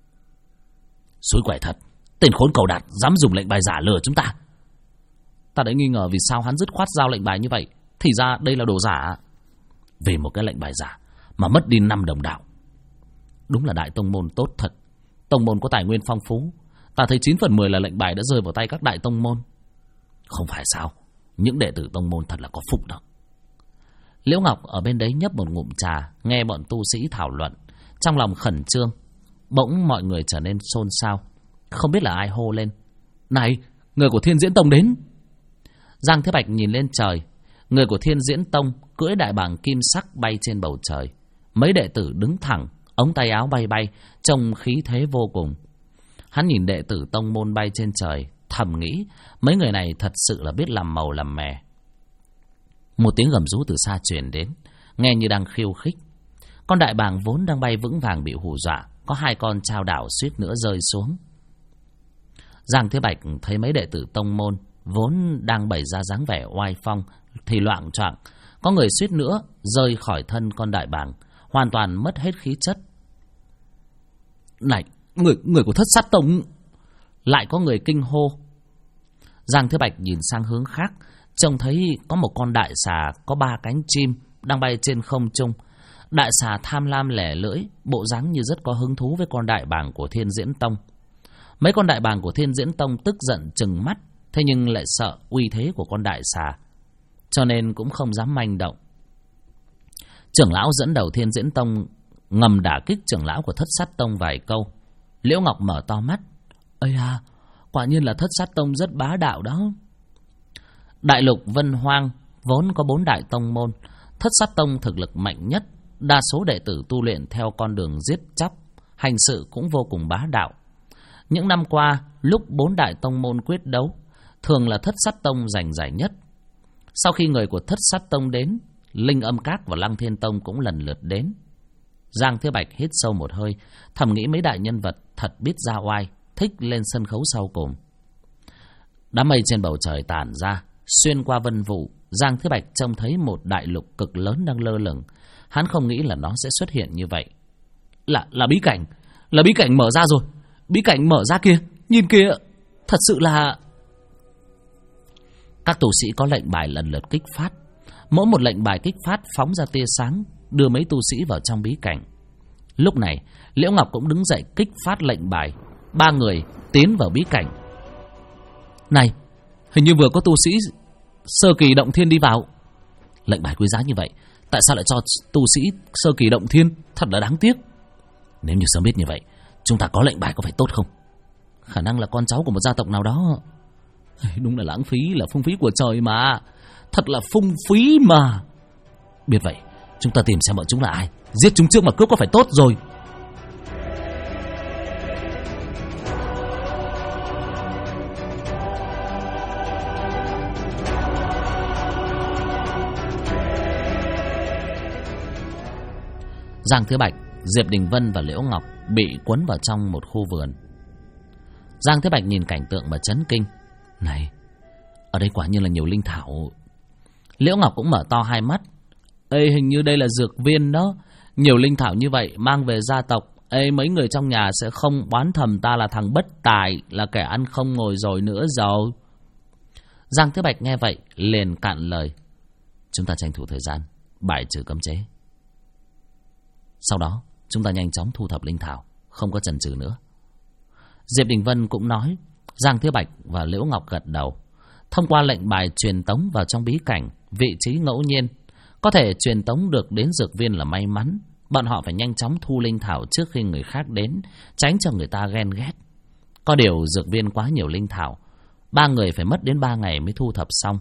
Suối quẻ thật, tên khốn cầu đạt dám dùng lệnh bài giả lừa chúng ta. Ta đã nghi ngờ vì sao hắn dứt khoát giao lệnh bài như vậy, thì ra đây là đồ giả. Vì một cái lệnh bài giả mà mất đi 5 đồng đạo. Đúng là đại tông môn tốt thật. Tông môn có tài nguyên phong phú. Ta thấy 9 phần 10 là lệnh bài đã rơi vào tay các đại tông môn. Không phải sao, những đệ tử tông môn thật là có phúc đó. Liễu Ngọc ở bên đấy nhấp một ngụm trà, nghe bọn tu sĩ thảo luận, trong lòng khẩn trương. Bỗng mọi người trở nên xôn xao. Không biết là ai hô lên: Này, người của Thiên Diễn Tông đến. Giang Thế Bạch nhìn lên trời. Người của Thiên Diễn Tông cưỡi đại bàng kim sắc bay trên bầu trời. Mấy đệ tử đứng thẳng, ống tay áo bay bay, trông khí thế vô cùng. Hắn nhìn đệ tử tông môn bay trên trời, thầm nghĩ mấy người này thật sự là biết làm màu làm mè. Một tiếng gầm rú từ xa truyền đến, nghe như đang khiêu khích. Con đại bàng vốn đang bay vững vàng bị hù dọa, có 2 con chao đảo suýt nữa rơi xuống. Giang Thế Bạch thấy mấy đệ tử tông môn vốn đang bày ra dáng vẻ oai phong thì loạng choạng, có người suýt nữa rơi khỏi thân con đại bàng, hoàn toàn mất hết khí chất. Này, người của Thất Sát Tông! Lại có người kinh hô. Giang Thế Bạch nhìn sang hướng khác, trông thấy có một con đại xà có 3 cánh chim đang bay trên không trung. Đại xà tham lam lẻ lưỡi, bộ dáng như rất có hứng thú với con đại bàng của Thiên Diễn Tông. Mấy con đại bàng của Thiên Diễn Tông tức giận trừng mắt, thế nhưng lại sợ uy thế của con đại xà, cho nên cũng không dám manh động. Trưởng lão dẫn đầu Thiên Diễn Tông ngầm đả kích trưởng lão của Thất Sát Tông vài câu. Liễu Ngọc mở to mắt. Ây à, quả nhiên là Thất Sát Tông rất bá đạo đó. Đại lục Vân Hoang vốn có 4 đại tông môn. Thất Sát Tông thực lực mạnh nhất, đa số đệ tử tu luyện theo con đường giết chóc, hành sự cũng vô cùng bá đạo. Những năm qua, lúc 4 đại tông môn quyết đấu, thường là Thất Sát Tông giành giải nhất. Sau khi người của Thất Sát Tông đến, Linh Âm Các và Lăng Thiên Tông cũng lần lượt đến. Giang Thế Bạch hít sâu một hơi, thầm nghĩ mấy đại nhân vật thật biết ra oai, thích lên sân khấu sau cùng. Đám mây trên bầu trời tản ra, xuyên qua vân vụ, Giang Thế Bạch trông thấy một đại lục cực lớn đang lơ lửng. Hắn không nghĩ là nó sẽ xuất hiện như vậy. Là bí cảnh, là bí cảnh mở ra rồi, bí cảnh mở ra kia, nhìn kìa, thật sự là... Các tu sĩ có lệnh bài lần lượt kích phát. Mỗi một lệnh bài kích phát phóng ra tia sáng, đưa mấy tu sĩ vào trong bí cảnh. Lúc này, Liễu Ngọc cũng đứng dậy kích phát lệnh bài. 3 người tiến vào bí cảnh. Này, hình như vừa có tu sĩ sơ kỳ động thiên đi vào. Lệnh bài quý giá như vậy, tại sao lại cho tu sĩ sơ kỳ động thiên? Thật là đáng tiếc. Nếu như sớm biết như vậy, chúng ta có lệnh bài có phải tốt không? Khả năng là con cháu của một gia tộc nào đó. Đúng là lãng phí, là phung phí của trời mà. Thật là phung phí mà. Biết vậy, chúng ta tìm xem bọn chúng là ai, giết chúng trước mà cướp có phải tốt rồi. Giang Thứ Bạch, Diệp Đình Vân và Liễu Ngọc bị cuốn vào trong một khu vườn. Giang Thế Bạch nhìn cảnh tượng mà chấn kinh. Này, ở đây quả nhiên là nhiều linh thảo. Liễu Ngọc cũng mở to hai mắt. Ê, hình như đây là dược viên đó. Nhiều linh thảo như vậy mang về gia tộc, ê, mấy người trong nhà sẽ không oán thầm ta là thằng bất tài, là kẻ ăn không ngồi rồi nữa rồi. Giang Thế Bạch nghe vậy liền cạn lời. Chúng ta tranh thủ thời gian bài trừ cấm chế. Sau đó chúng ta nhanh chóng thu thập linh thảo, không có chần chừ nữa. Diệp Đình Vân cũng nói. Giang Thế Bạch và Liễu Ngọc gật đầu. Thông qua lệnh bài truyền tống vào trong bí cảnh, vị trí ngẫu nhiên, Có thể truyền tống được đến dược viên là may mắn. Bọn họ phải nhanh chóng thu linh thảo trước khi người khác đến, tránh cho người ta ghen ghét. Có điều dược viên quá nhiều linh thảo, 3 người phải mất đến 3 ngày mới thu thập xong.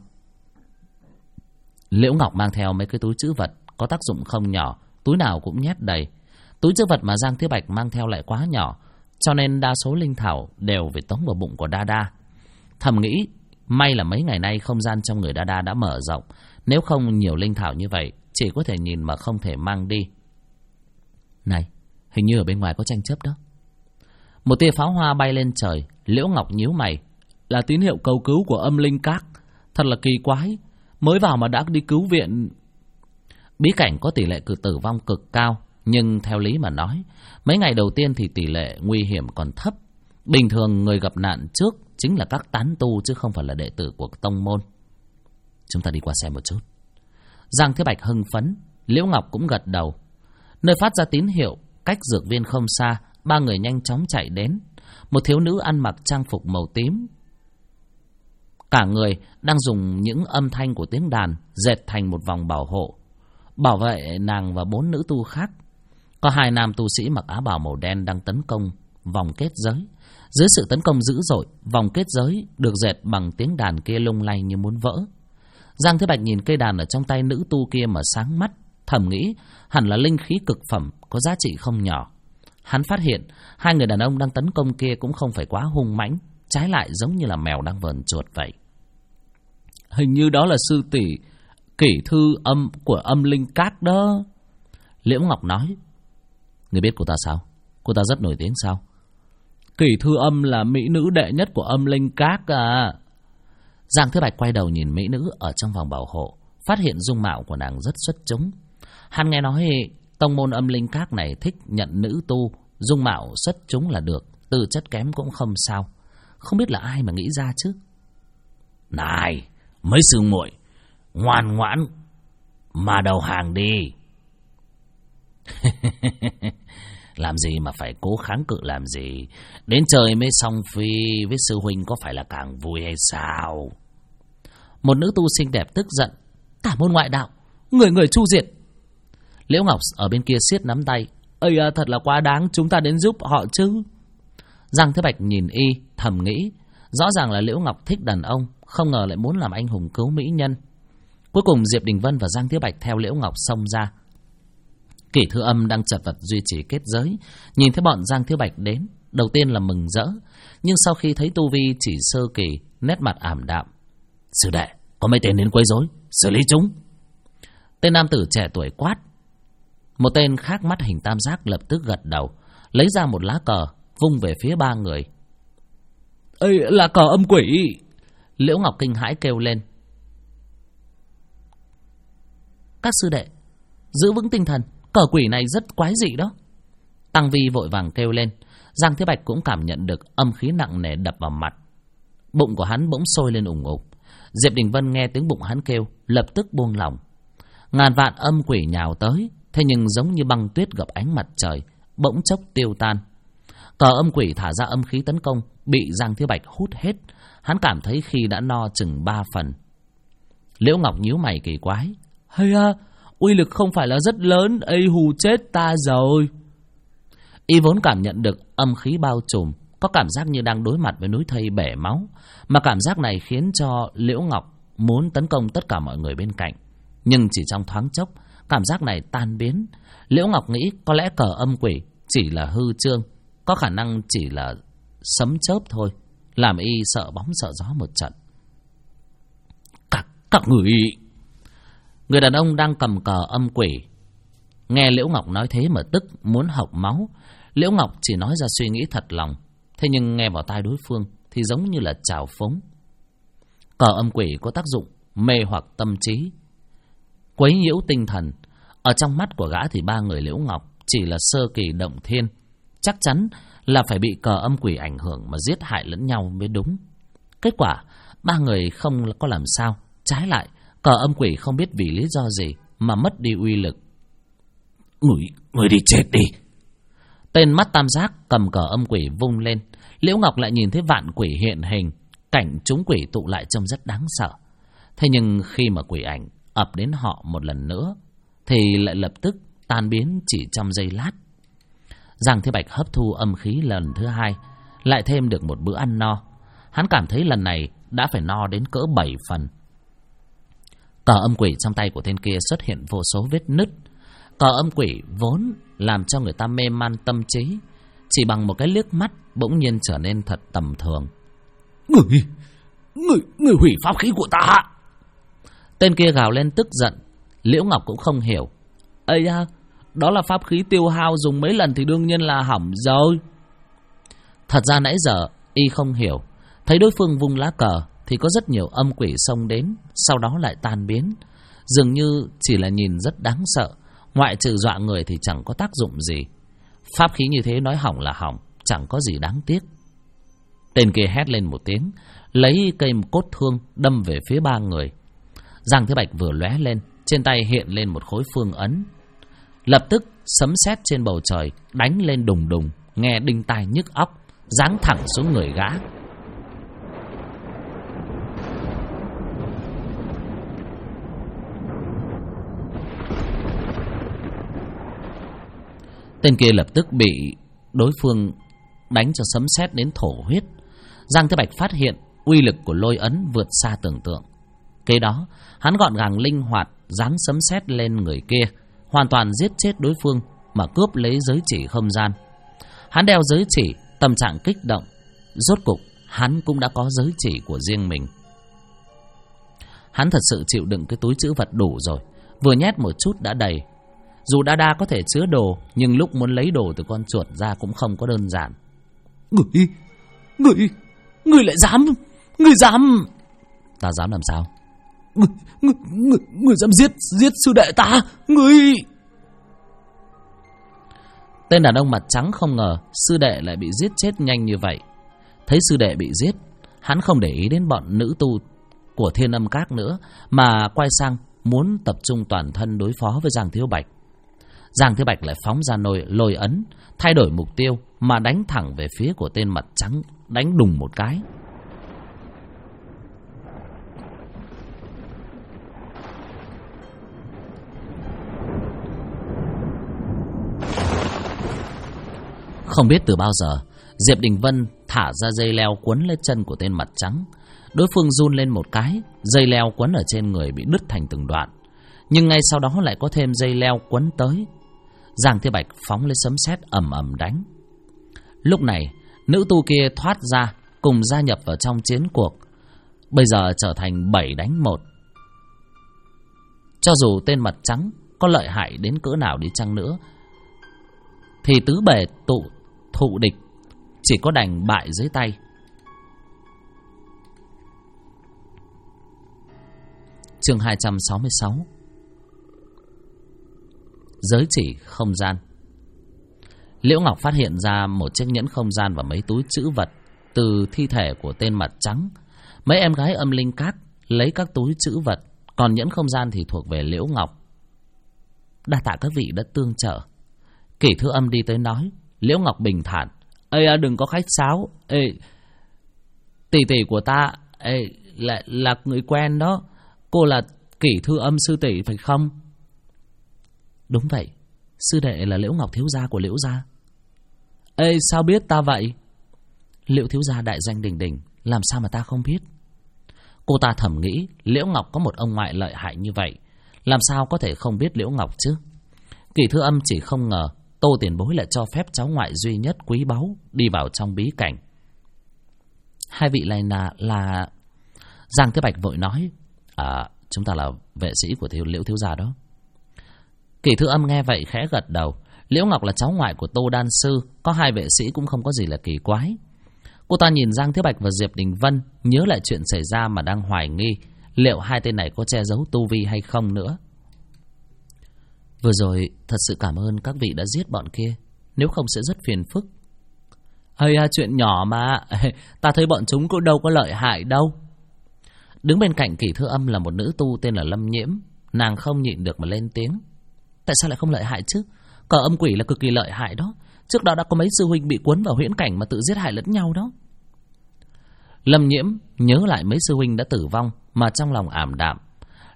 Liễu Ngọc mang theo mấy cái túi trữ vật có tác dụng không nhỏ, túi nào cũng nhét đầy. Túi trữ vật mà Giang Thiếu Bạch mang theo lại quá nhỏ, cho nên đa số linh thảo đều phải tống vào bụng của Đa Đa. Thầm nghĩ, may là mấy ngày nay không gian trong người Đa Đa đã mở rộng, nếu không nhiều linh thảo như vậy chỉ có thể nhìn mà không thể mang đi. Này, hình như ở bên ngoài có tranh chấp đó. Một tia pháo hoa bay lên trời. Liễu Ngọc nhíu mày. Là tín hiệu cầu cứu của âm linh các. Thật là kỳ quái, mới vào mà đã đi cứu viện. Bí cảnh có tỷ lệ tử vong cực cao, nhưng theo lý mà nói, mấy ngày đầu tiên thì tỷ lệ nguy hiểm còn thấp. Bình thường người gặp nạn trước chính là các tán tu, chứ không phải là đệ tử của tông môn. Chúng ta đi qua xem một chút. Giang Thế Bạch hưng phấn, Liễu Ngọc cũng gật đầu. Nơi phát ra tín hiệu cách dược viên không xa, 3 người nhanh chóng chạy đến. Một thiếu nữ ăn mặc trang phục màu tím, cả người đang dùng những âm thanh của tiếng đàn dệt thành một vòng bảo hộ, bảo vệ nàng và 4 nữ tu khác. Có 2 nam tu sĩ mặc áo bào màu đen đang tấn công vòng kết giới. Dưới sự tấn công dữ dội, vòng kết giới được dệt bằng tiếng đàn kia lung lay như muốn vỡ. Giang Thế Bạch nhìn cây đàn ở trong tay nữ tu kia mà sáng mắt, thầm nghĩ hẳn là linh khí cực phẩm có giá trị không nhỏ. Hắn phát hiện 2 người đàn ông đang tấn công kia cũng không phải quá hung mãnh, trái lại giống như là mèo đang vờn chuột vậy. Hình như đó là sư tỷ Kỷ Thư Âm của âm linh các đó. Liễu Ngọc nói. Người biết cô ta sao? Cô ta rất nổi tiếng sao? Kỷ Thư Âm là mỹ nữ đệ nhất của âm linh các à. Giang Thế Bạch quay đầu nhìn mỹ nữ ở trong vòng bảo hộ, phát hiện dung mạo của nàng rất xuất chúng. Hắn nghe nói tông môn âm linh các này thích nhận nữ tu dung mạo xuất chúng là được, tư chất kém cũng không sao. Không biết là ai mà nghĩ ra chứ. Này, mấy sư muội, ngoan ngoãn mà đầu hàng đi. Làm gì mà phải cố kháng cự làm gì? Đến trời mới song phi với sư huynh có phải là càng vui hay sao? Một nữ tu xinh đẹp tức giận. Cả môn ngoại đạo, người chu diệt. Liễu Ngọc ở bên kia siết nắm tay. Ây à, thật là quá đáng, chúng ta đến giúp họ chứ. Giang Thế Bạch nhìn y, thầm nghĩ, rõ ràng là Liễu Ngọc thích đàn ông, không ngờ lại muốn làm anh hùng cứu mỹ nhân. Cuối cùng Diệp Đình Vân và Giang Thế Bạch theo Liễu Ngọc xông ra. Kỷ Thư Âm đang chật vật duy trì kết giới, nhìn thấy bọn Giang Thế Bạch đến, đầu tiên là mừng rỡ, nhưng sau khi thấy tu vi chỉ sơ kỳ, nét mặt ảm đạm. Sư đệ, có mấy tên đến quấy rối, xử lý chúng. Tên nam tử trẻ tuổi quát. Một tên khác mắt hình tam giác lập tức gật đầu, lấy ra một lá cờ, vung về phía 3 người. Ê, là cờ âm quỷ! Liễu Ngọc kinh hãi kêu lên. Các sư đệ, giữ vững tinh thần, cờ quỷ này rất quái dị đó. Tăng Vi vội vàng kêu lên. Giang Thế Bạch cũng cảm nhận được âm khí nặng nề đập vào mặt. Bụng của hắn bỗng sôi lên ủng ục. Diệp Đình Vân nghe tiếng bụng hắn kêu, lập tức buông lỏng. Ngàn vạn âm quỷ nhào tới, thế nhưng giống như băng tuyết gặp ánh mặt trời, bỗng chốc tiêu tan. Cờ âm quỷ thả ra âm khí tấn công, bị Giang Thế Bạch hút hết. Hắn cảm thấy khi đã no chừng 3 phần. Liễu Ngọc nhíu mày kỳ quái. Hay à, uy lực không phải là rất lớn, ấy hù chết ta rồi. Y vốn cảm nhận được âm khí bao trùm, có cảm giác như đang đối mặt với núi thây bể máu. Mà cảm giác này khiến cho Liễu Ngọc muốn tấn công tất cả mọi người bên cạnh. Nhưng chỉ trong thoáng chốc, cảm giác này tan biến. Liễu Ngọc nghĩ có lẽ cờ âm quỷ chỉ là hư trương, có khả năng chỉ là sấm chớp thôi, làm y sợ bóng sợ gió một trận. Các người đàn ông đang cầm cờ âm quỷ nghe Liễu Ngọc nói thế mà tức muốn hộc máu. Liễu Ngọc chỉ nói ra suy nghĩ thật lòng, thế nhưng nghe vào tai đối phương thì giống như là trào phúng. Cờ âm quỷ có tác dụng mê hoặc tâm trí, quấy nhiễu tinh thần. Ở trong mắt của gã thì 3 người Liễu Ngọc chỉ là sơ kỳ động thiên, chắc chắn là phải bị cờ âm quỷ ảnh hưởng mà giết hại lẫn nhau mới đúng. Kết quả 3 người không có làm sao, trái lại cờ âm quỷ không biết vì lý do gì mà mất đi uy lực. Người đi chết đi! Tên mắt tam giác cầm cờ âm quỷ vung lên. Liễu Ngọc lại nhìn thấy vạn quỷ hiện hình, cảnh chúng quỷ tụ lại trông rất đáng sợ. Thế nhưng khi mà quỷ ảnh ập đến họ một lần nữa thì lại lập tức tan biến chỉ trong giây lát. Giang Thế Bạch hấp thu âm khí lần thứ hai, lại thêm được một bữa ăn no. Hắn cảm thấy lần này đã phải no đến cỡ 7 phần. Cờ âm quỷ trong tay của tên kia xuất hiện vô số vết nứt. Cờ âm quỷ vốn làm cho người ta mê man tâm trí, chỉ bằng một cái liếc mắt bỗng nhiên trở nên thật tầm thường. Người hủy pháp khí của ta! Tên kia gào lên tức giận. Liễu Ngọc cũng không hiểu. Ây da, đó là pháp khí tiêu hao, dùng mấy lần thì đương nhiên là hỏng rồi. Thật ra nãy giờ y không hiểu, thấy đối phương vung lá cờ thì có rất nhiều âm quỷ xông đến, sau đó lại tan biến. Dường như chỉ là nhìn rất đáng sợ, ngoại trừ dọa người thì chẳng có tác dụng gì. Pháp khí như thế nói hỏng là hỏng, chẳng có gì đáng tiếc. Tên kia hét lên một tiếng, lấy cây cốt thương đâm về phía 3 người. Giang Thế Bạch vừa lóe lên, trên tay hiện lên một khối phương ấn. Lập tức sấm sét trên bầu trời đánh lên đùng đùng, nghe đinh tai nhức óc, giáng thẳng xuống người gã. Tên kia lập tức bị đối phương đánh cho sấm sét đến thổ huyết. Giang Thế Bạch phát hiện uy lực của lôi ấn vượt xa tưởng tượng. Kế đó, hắn gọn gàng linh hoạt giáng sấm sét lên người kia, hoàn toàn giết chết đối phương mà cướp lấy giới chỉ không gian. Hắn đeo giới chỉ, tâm trạng kích động. Rốt cục, hắn cũng đã có giới chỉ của riêng mình. Hắn thật sự chịu đựng cái túi trữ vật đủ rồi, vừa nhét một chút đã đầy. Dù đa có thể chứa đồ, nhưng lúc muốn lấy đồ từ con chuột ra cũng không có đơn giản. Người lại dám! Người dám! Ta dám làm sao? Người dám giết sư đệ ta! Người! Tên đàn ông mặt trắng không ngờ sư đệ lại bị giết chết nhanh như vậy. Thấy sư đệ bị giết, hắn không để ý đến bọn nữ tu của Thiên Âm Các nữa, mà quay sang muốn tập trung toàn thân đối phó với Giang Thiếu Bạch. Giang Thiếu Bạch lại phóng ra lôi ấn, thay đổi mục tiêu mà đánh thẳng về phía của tên mặt trắng, đánh đùng một cái. Không biết từ bao giờ, Diệp Đình Vân thả ra dây leo quấn lên chân của tên mặt trắng. Đối phương run lên một cái, dây leo quấn ở trên người bị đứt thành từng đoạn. Nhưng ngay sau đó lại có thêm dây leo quấn tới. Giang Thế Bạch phóng lên sấm sét ầm ầm đánh. Lúc này, nữ tu kia thoát ra, cùng gia nhập vào trong chiến cuộc. Bây giờ trở thành 7 đánh 1. Cho dù tên mặt trắng có lợi hại đến cỡ nào đi chăng nữa, thì tứ bề thụ địch chỉ có đành bại dưới tay. Chương 266. Giới chỉ không gian. Liễu Ngọc phát hiện ra một chiếc nhẫn không gian và mấy túi trữ vật từ thi thể của tên mặt trắng. Mấy em gái Âm Linh Các lấy các túi trữ vật, còn nhẫn không gian thì thuộc về Liễu Ngọc. Đa tạ các vị đã tương trợ. Kỷ Thư Âm đi tới nói. Liễu Ngọc bình thản. Ê, đừng có khách sáo. Ê, tỷ tỷ của ta là người quen đó. Cô là Kỷ Thư Âm sư tỷ phải không? Đúng vậy, sư đệ là Liễu Ngọc thiếu gia của Liễu gia. Ê, sao biết ta vậy? Liễu thiếu gia đại danh đình đình, làm sao mà ta không biết? Cô ta thầm nghĩ Liễu Ngọc có một ông ngoại lợi hại như vậy, làm sao có thể không biết Liễu Ngọc chứ? Kỷ Thư Âm chỉ không ngờ Tô tiền bối lại cho phép cháu ngoại duy nhất quý báu đi vào trong bí cảnh. Hai vị này là... Giang Thế Bạch vội nói. Chúng ta là vệ sĩ của Liễu thiếu gia đó. Kỷ Thư Âm nghe vậy khẽ gật đầu. Liễu Ngọc là cháu ngoại của Tô Đan sư, có hai vệ sĩ cũng không có gì là kỳ quái. Cô ta nhìn Giang Thế Bạch và Diệp Đình Vân, nhớ lại chuyện xảy ra mà đang hoài nghi liệu hai tên này có che giấu tu vi hay không nữa. Vừa rồi thật sự cảm ơn các vị đã giết bọn kia, nếu không sẽ rất phiền phức. Chuyện nhỏ mà, ta thấy bọn chúng cũng đâu có lợi hại đâu. Đứng bên cạnh Kỷ Thư Âm là một nữ tu tên là Lâm Nhiễm. Nàng không nhịn được mà lên tiếng. Tại sao lại không lợi hại chứ? Cờ âm quỷ là cực kỳ lợi hại đó. Trước đó đã có mấy sư huynh bị cuốn vào huyễn cảnh mà tự giết hại lẫn nhau đó. Lâm Nhiễm nhớ lại mấy sư huynh đã tử vong mà trong lòng ảm đạm.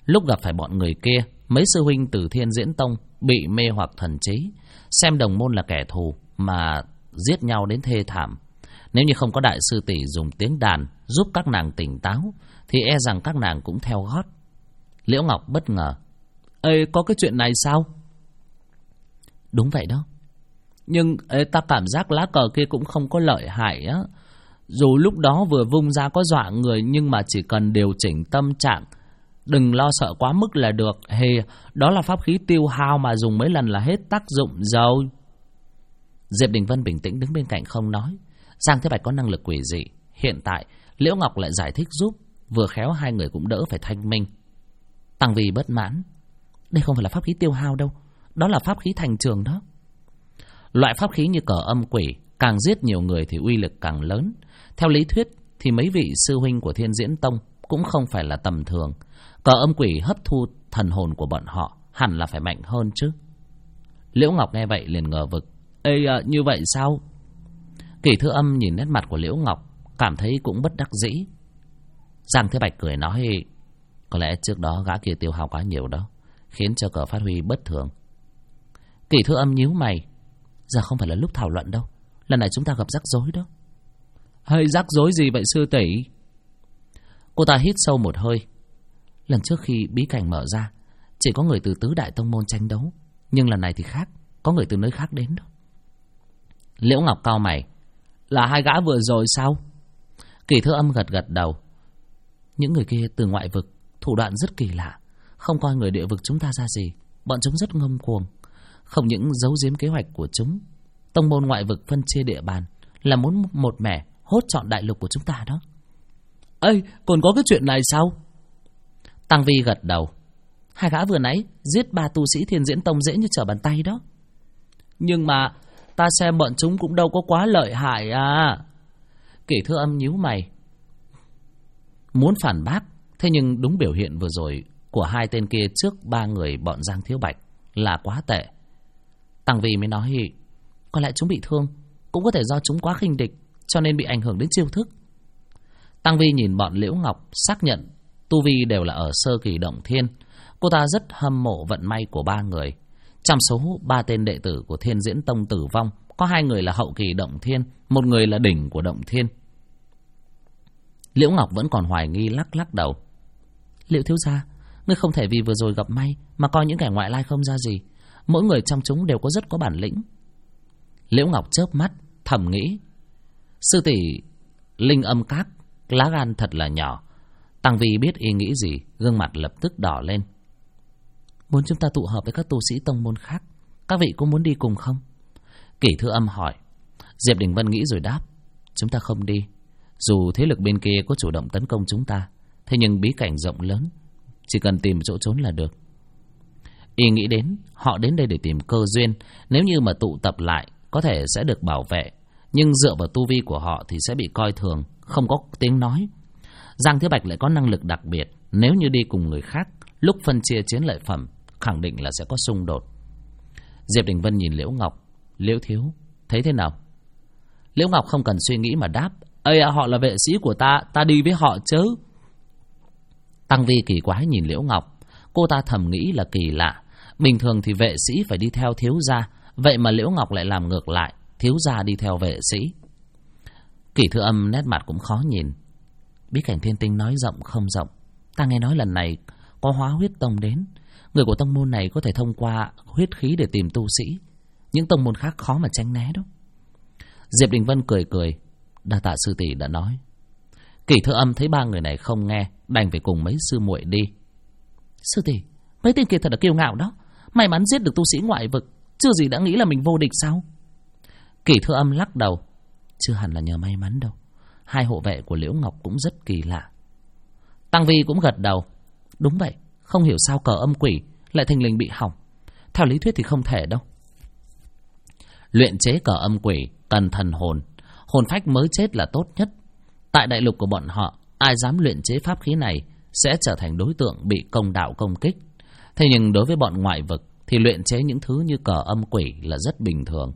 Lúc gặp phải bọn người kia, mấy sư huynh từ Thiên Diễn Tông bị mê hoặc thần trí, xem đồng môn là kẻ thù mà giết nhau đến thê thảm. Nếu như không có đại sư tỷ dùng tiếng đàn giúp các nàng tỉnh táo, thì e rằng các nàng cũng theo gót. Liễu Ngọc bất ngờ: Ê, có cái chuyện này sao? Đúng vậy đó. Nhưng ta cảm giác lá cờ kia cũng không có lợi hại á. Dù lúc đó vừa vung ra có dọa người, nhưng mà chỉ cần điều chỉnh tâm trạng, đừng lo sợ quá mức là được. Hề, đó là pháp khí tiêu hao mà dùng mấy lần là hết tác dụng rồi. Diệp Đình Vân bình tĩnh đứng bên cạnh không nói. Giang Thế Bạch có năng lực quỷ dị, hiện tại Liễu Ngọc lại giải thích giúp, vừa khéo hai người cũng đỡ phải thanh minh. Tăng Vi bất mãn: Đây không phải là pháp khí tiêu hao đâu, đó là pháp khí thành trường đó. Loại pháp khí như cờ âm quỷ càng giết nhiều người thì uy lực càng lớn. Theo lý thuyết thì mấy vị sư huynh của Thiên Diễn Tông cũng không phải là tầm thường. Cờ âm quỷ hấp thu thần hồn của bọn họ, hẳn là phải mạnh hơn chứ. Liễu Ngọc nghe vậy liền ngờ vực: Ê, như vậy sao? Kỷ Thư Âm nhìn nét mặt của Liễu Ngọc, cảm thấy cũng bất đắc dĩ. Giang Thế Bạch cười nói: Có lẽ trước đó gã kia tiêu hao quá nhiều đó, khiến cho cờ phát huy bất thường. Kỷ Thư Âm nhíu mày: Giờ không phải là lúc thảo luận đâu, lần này chúng ta gặp rắc rối đó. Hơi rắc rối gì vậy sư tỷ? Cô ta hít sâu một hơi. Lần trước khi bí cảnh mở ra, chỉ có người từ tứ đại tông môn tranh đấu, nhưng lần này thì khác, có người từ nơi khác đến đó. Liễu Ngọc cau mày: Là hai gã vừa rồi sao? Kỷ Thư Âm gật gật đầu. Những người kia từ ngoại vực, thủ đoạn rất kỳ lạ, không coi người địa vực chúng ta ra gì. Bọn chúng rất ngông cuồng, không những giấu giếm kế hoạch của chúng. Tông môn ngoại vực phân chia địa bàn là muốn một mẻ hốt trọn đại lục của chúng ta đó. Ê, còn có cái chuyện này sao? Tăng Vi gật đầu. Hai gã vừa nãy giết 3 tu sĩ Thiên Diễn Tông dễ như trở bàn tay đó. Nhưng mà ta xem bọn chúng cũng đâu có quá lợi hại à. Kỷ Thư Âm nhíu mày, muốn phản bác, thế nhưng đúng biểu hiện vừa rồi của hai tên kia trước 3 người bọn Giang Thiếu Bạch là quá tệ. Tăng Vi mới nói: Có lẽ chúng bị thương, cũng có thể do chúng quá khinh địch, cho nên bị ảnh hưởng đến chiêu thức. Tăng Vi nhìn bọn Liễu Ngọc, xác nhận tu vi đều là ở sơ kỳ động thiên. Cô ta rất hâm mộ vận may của 3 người. Trong số 3 tên đệ tử của Thiên Diễn Tông tử vong, có 2 người là hậu kỳ động thiên, 1 người là đỉnh của động thiên. Liễu Ngọc vẫn còn hoài nghi, lắc lắc đầu. Liễu thiếu gia, ngươi không thể vì vừa rồi gặp may mà coi những kẻ ngoại lai không ra gì. Mỗi người trong chúng đều rất có bản lĩnh. Liễu Ngọc chớp mắt, thầm nghĩ: Sư tỷ Linh Âm Các lá gan thật là nhỏ. Tăng Vi biết ý nghĩ gì, gương mặt lập tức đỏ lên. Muốn chúng ta tụ hợp với các tu sĩ tông môn khác, các vị có muốn đi cùng không? Kỷ Thư Âm hỏi. Diệp Đình Vân nghĩ rồi đáp: Chúng ta không đi. Dù thế lực bên kia có chủ động tấn công chúng ta, thế nhưng bí cảnh rộng lớn, chỉ cần tìm chỗ trốn là được. Y nghĩ đến họ đến đây để tìm cơ duyên, nếu như mà tụ tập lại có thể sẽ được bảo vệ, nhưng dựa vào tu vi của họ thì sẽ bị coi thường, không có tiếng nói. Giang Thế Bạch lại có năng lực đặc biệt, nếu như đi cùng người khác, lúc phân chia chiến lợi phẩm khẳng định là sẽ có xung đột. Diệp Đình Vân nhìn Liễu Ngọc: Liễu thiếu, thấy thế nào? Liễu Ngọc không cần suy nghĩ mà đáp: Ây họ là vệ sĩ của ta, ta đi với họ chứ. Tăng Vi kỳ quái nhìn Liễu Ngọc, cô ta thầm nghĩ là kỳ lạ. Bình thường thì vệ sĩ phải đi theo thiếu gia, vậy mà Liễu Ngọc lại làm ngược lại, thiếu gia đi theo vệ sĩ. Kỷ Thư Âm nét mặt cũng khó nhìn. Bí cảnh Thiên Tinh nói rộng không rộng, ta nghe nói lần này có Hóa Huyết Tông đến. Người của tông môn này có thể thông qua huyết khí để tìm tu sĩ, những tông môn khác khó mà tránh né đó. Diệp Đình Vân cười cười: Đa tạ sư tỷ đã nói. Kỷ Thư Âm thấy 3 người này không nghe, đành phải cùng mấy sư muội đi. Sư tỷ, mấy tên kia thật là kiêu ngạo đó, may mắn giết được tu sĩ ngoại vực, chưa gì đã nghĩ là mình vô địch sao? Kỷ Thư Âm lắc đầu: Chưa hẳn là nhờ may mắn đâu, 2 hộ vệ của Liễu Ngọc cũng rất kỳ lạ. Tăng Vi cũng gật đầu: Đúng vậy, không hiểu sao cờ âm quỷ lại thình lình bị hỏng. Theo lý thuyết thì không thể đâu. Luyện chế cờ âm quỷ cần thần hồn, hồn phách mới chết là tốt nhất. Tại đại lục của bọn họ, ai dám luyện chế pháp khí này sẽ trở thành đối tượng bị công đạo công kích. Thế nhưng đối với bọn ngoại vực thì luyện chế những thứ như cờ âm quỷ là rất bình thường.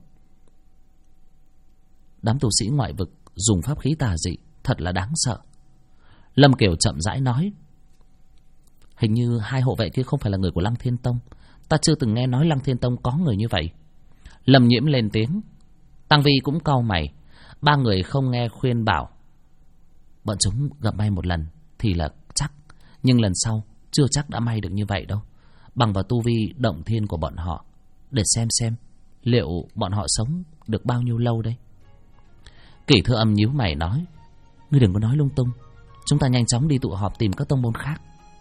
Đám tu sĩ ngoại vực dùng pháp khí tà dị thật là đáng sợ. Lâm Kiều chậm rãi nói: Hình như hai hộ vệ kia không phải là người của Lăng Thiên Tông. Ta chưa từng nghe nói Lăng Thiên Tông có người như vậy. Lâm Nhiễm lên tiếng. Tăng Vi cũng cau mày. Ba người không nghe khuyên bảo. Bọn chúng gặp may một lần thì là chắc, nhưng lần sau chưa chắc đã may được như vậy đâu. Bằng vào tu vi động thiên của bọn họ, để xem liệu bọn họ sống được bao nhiêu lâu đây. Kỷ Thừa Âm nhíu mày nói. Ngươi đừng có nói lung tung. Chúng ta nhanh chóng đi tụ họp tìm các tông môn khác.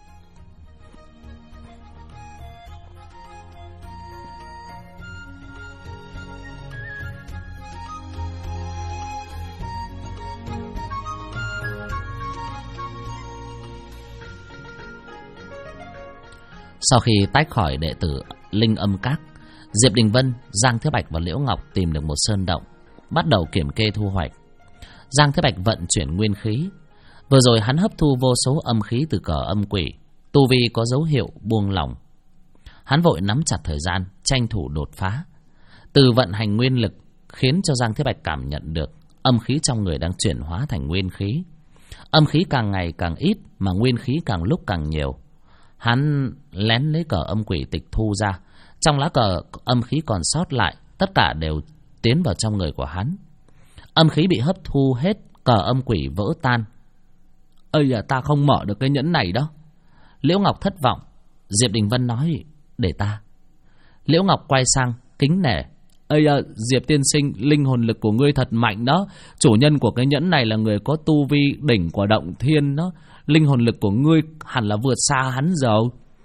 Sau khi tách khỏi đệ tử Linh Âm Các, Diệp Đình Vân, Giang Thế Bạch và Liễu Ngọc tìm được một sơn động, bắt đầu kiểm kê thu hoạch. Giang Thế Bạch vận chuyển nguyên khí. Vừa rồi hắn hấp thu vô số âm khí từ cờ âm quỷ, tu vi có dấu hiệu buông lỏng. Hắn vội nắm chặt thời gian, tranh thủ đột phá. Từ vận hành nguyên lực khiến cho Giang Thế Bạch cảm nhận được âm khí trong người đang chuyển hóa thành nguyên khí. Âm khí càng ngày càng ít mà nguyên khí càng lúc càng nhiều. Hắn lén lấy cờ âm quỷ tịch thu ra. Trong lá cờ âm khí còn sót lại, tất cả đều tiến vào trong người của hắn. Âm khí bị hấp thu hết, cờ âm quỷ vỡ tan. Ây à, ta không mở được cái nhẫn này đó. Liễu Ngọc thất vọng. Diệp Đình Vân nói, để ta. Liễu Ngọc quay sang kính nể. Ây à, Diệp tiên sinh, linh hồn lực của ngươi thật mạnh đó. Chủ nhân của cái nhẫn này là người có tu vi đỉnh của động thiên đó. Linh hồn lực của ngươi hẳn là vượt xa hắn rồi.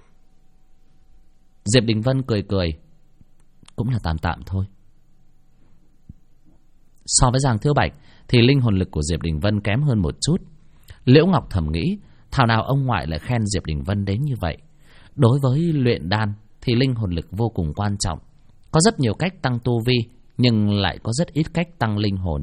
Diệp Đình Vân cười cười. Cũng là tạm tạm thôi. So với Giang Thiếu Bạch thì linh hồn lực của Diệp Đình Vân kém hơn một chút. Liễu Ngọc thầm nghĩ, thảo nào ông ngoại lại khen Diệp Đình Vân đến như vậy. Đối với luyện đan thì linh hồn lực vô cùng quan trọng. Có rất nhiều cách tăng tu vi, nhưng lại có rất ít cách tăng linh hồn.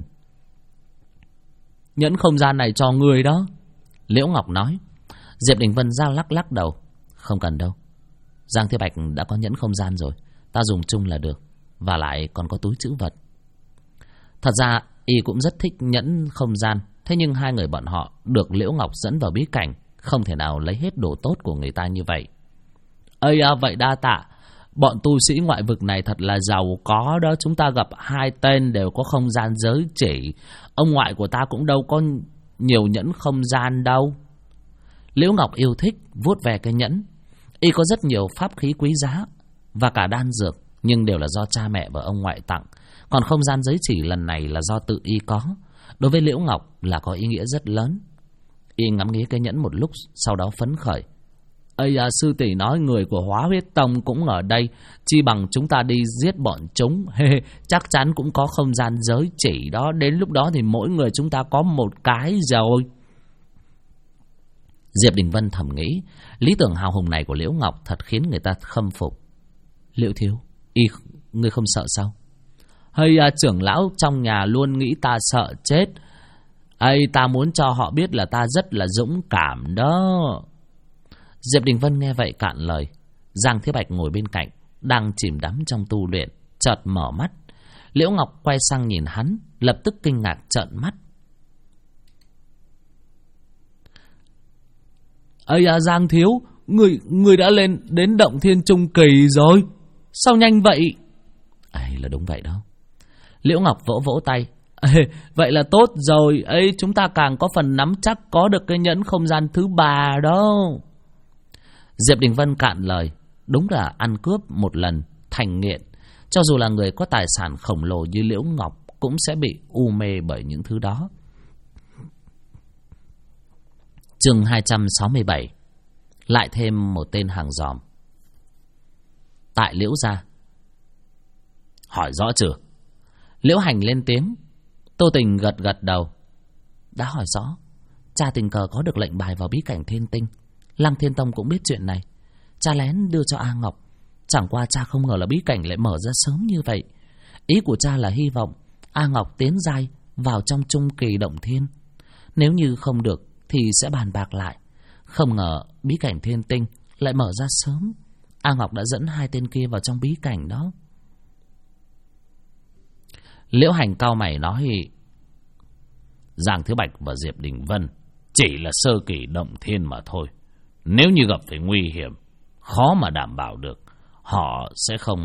Nhẫn không gian này cho người đó, Liễu Ngọc nói. Diệp Đình Vân ra lắc đầu. Không cần đâu, Giang Thế Bạch đã có nhẫn không gian rồi, ta dùng chung là được. Và lại còn có túi trữ vật. Thật ra y cũng rất thích nhẫn không gian. Thế nhưng hai người bọn họ được Liễu Ngọc dẫn vào bí cảnh, không thể nào lấy hết đồ tốt của người ta như vậy. Ây à, vậy đa tạ. Bọn tu sĩ ngoại vực này thật là giàu có đó. Chúng ta gặp hai tên đều có không gian giới chỉ. Ông ngoại của ta cũng đâu có nhiều nhẫn không gian đâu. Liễu Ngọc yêu thích vuốt về cái nhẫn. Y có rất nhiều pháp khí quý giá và cả đan dược, nhưng đều là do cha mẹ và ông ngoại tặng. Còn không gian giới chỉ lần này là do tự y có. Đối với Liễu Ngọc là có ý nghĩa rất lớn. Y ngắm nghía cái nhẫn một lúc, sau đó phấn khởi. Ây à, sư tỷ nói người của Hóa Huyết Tông cũng ở đây, chi bằng chúng ta đi giết bọn chúng. Chắc chắn cũng có không gian giới chỉ đó. Đến lúc đó thì mỗi người chúng ta có một cái rồi. Diệp Đình Vân thầm nghĩ, lý tưởng hào hùng này của Liễu Ngọc thật khiến người ta khâm phục. Liễu thiếu, ngươi không sợ sao? Hay à, trưởng lão trong nhà luôn nghĩ ta sợ chết. Ây, ta muốn cho họ biết là ta rất là dũng cảm đó. Diệp Đình Vân nghe vậy cạn lời. Giang Thế Bạch ngồi bên cạnh, đang chìm đắm trong tu luyện, chợt mở mắt. Liễu Ngọc quay sang nhìn hắn, lập tức kinh ngạc trợn mắt. Ây à, Giang thiếu, người đã lên đến động thiên trung kỳ rồi. Sao nhanh vậy? Ấy là đúng vậy đó. Liễu Ngọc vỗ vỗ tay. Vậy là tốt rồi. Ấy, chúng ta càng có phần nắm chắc có được cái nhẫn không gian thứ 3 đó. Diệp Đình Vân cạn lời. Đúng là ăn cướp một lần thành nghiện. Cho dù là người có tài sản khổng lồ như Liễu Ngọc cũng sẽ bị u mê bởi những thứ đó. Chương 267. Lại thêm một tên hàng giòm. Tại Liễu gia. Hỏi rõ chưa? Liễu Hành lên tiếng. Tô Tình gật đầu. Đã hỏi rõ. Cha tình cờ có được lệnh bài vào bí cảnh Thiên Tinh. Lăng Thiên Tông cũng biết chuyện này. Cha lén đưa cho A Ngọc. Chẳng qua cha không ngờ là bí cảnh lại mở ra sớm như vậy. Ý của cha là hy vọng A Ngọc tiến giai vào trong trung kỳ động thiên. Nếu như không được thì sẽ bàn bạc lại. Không ngờ bí cảnh Thiên Tinh lại mở ra sớm. A Ngọc đã dẫn hai tên kia vào trong bí cảnh đó. Liễu Hành cau mày nói. Giang Thứ Bạch và Diệp Đình Vân chỉ là sơ kỳ động thiên mà thôi. Nếu như gặp phải nguy hiểm, khó mà đảm bảo được họ sẽ không...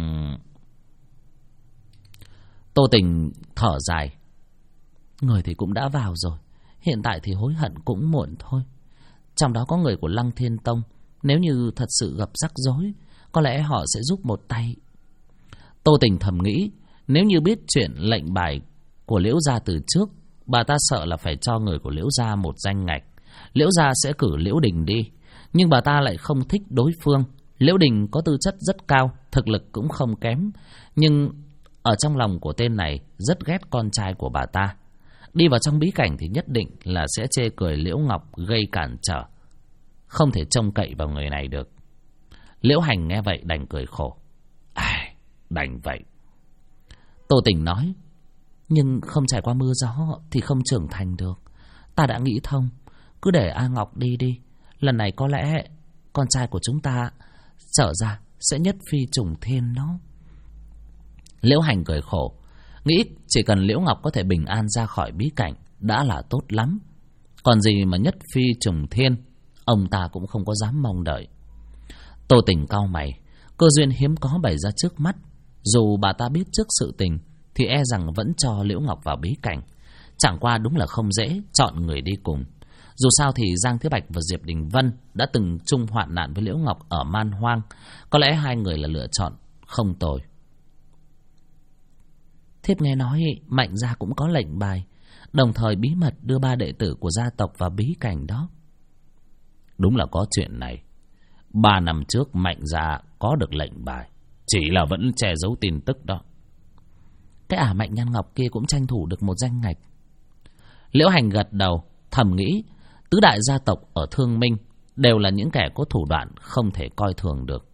Tô Tình thở dài. Người thì cũng đã vào rồi, hiện tại thì hối hận cũng muộn thôi. Trong đó có người của Lăng Thiên Tông, nếu như thật sự gặp rắc rối, có lẽ họ sẽ giúp một tay. Tô Tình thầm nghĩ, nếu như biết chuyện lệnh bài của Liễu gia từ trước, bà ta sợ là phải cho người của Liễu gia một danh ngạch. Liễu gia sẽ cử Liễu Đình đi, nhưng bà ta lại không thích đối phương. Liễu Đình có tư chất rất cao, thực lực cũng không kém, nhưng ở trong lòng của tên này rất ghét con trai của bà ta. Đi vào trong bí cảnh thì nhất định là sẽ chê cười Liễu Ngọc gây cản trở, không thể trông cậy vào người này được. Liễu Hành nghe vậy đành cười khổ. Đành vậy. Tô Tình nói, nhưng không trải qua mưa gió thì không trưởng thành được. Ta đã nghĩ thông, cứ để A Ngọc đi đi. Lần này có lẽ con trai của chúng ta trở ra sẽ nhất phi trùng thiên đó. Liễu Hành cười khổ, nghĩ chỉ cần Liễu Ngọc có thể bình an ra khỏi bí cảnh đã là tốt lắm. Còn gì mà nhất phi trùng thiên, ông ta cũng không có dám mong đợi. Tô Tình cau mày, cơ duyên hiếm có bày ra trước mắt. Dù bà ta biết trước sự tình thì e rằng vẫn cho Liễu Ngọc vào bí cảnh. Chẳng qua đúng là không dễ chọn người đi cùng. Dù sao thì Giang Thế Bạch và Diệp Đình Vân đã từng chung hoạn nạn với Liễu Ngọc ở Man Hoang. Có lẽ hai người là lựa chọn không tồi. Thiếp nghe nói Mạnh gia cũng có lệnh bài, đồng thời bí mật đưa 3 đệ tử của gia tộc vào bí cảnh đó. Đúng là có chuyện này. 3 năm trước Mạnh gia có được lệnh bài, chỉ là vẫn che giấu tin tức đó. Cái Mạnh Nhan Ngọc kia cũng tranh thủ được một danh ngạch. Liễu Hành gật đầu, thầm nghĩ tứ đại gia tộc ở Thương Minh đều là những kẻ có thủ đoạn không thể coi thường được.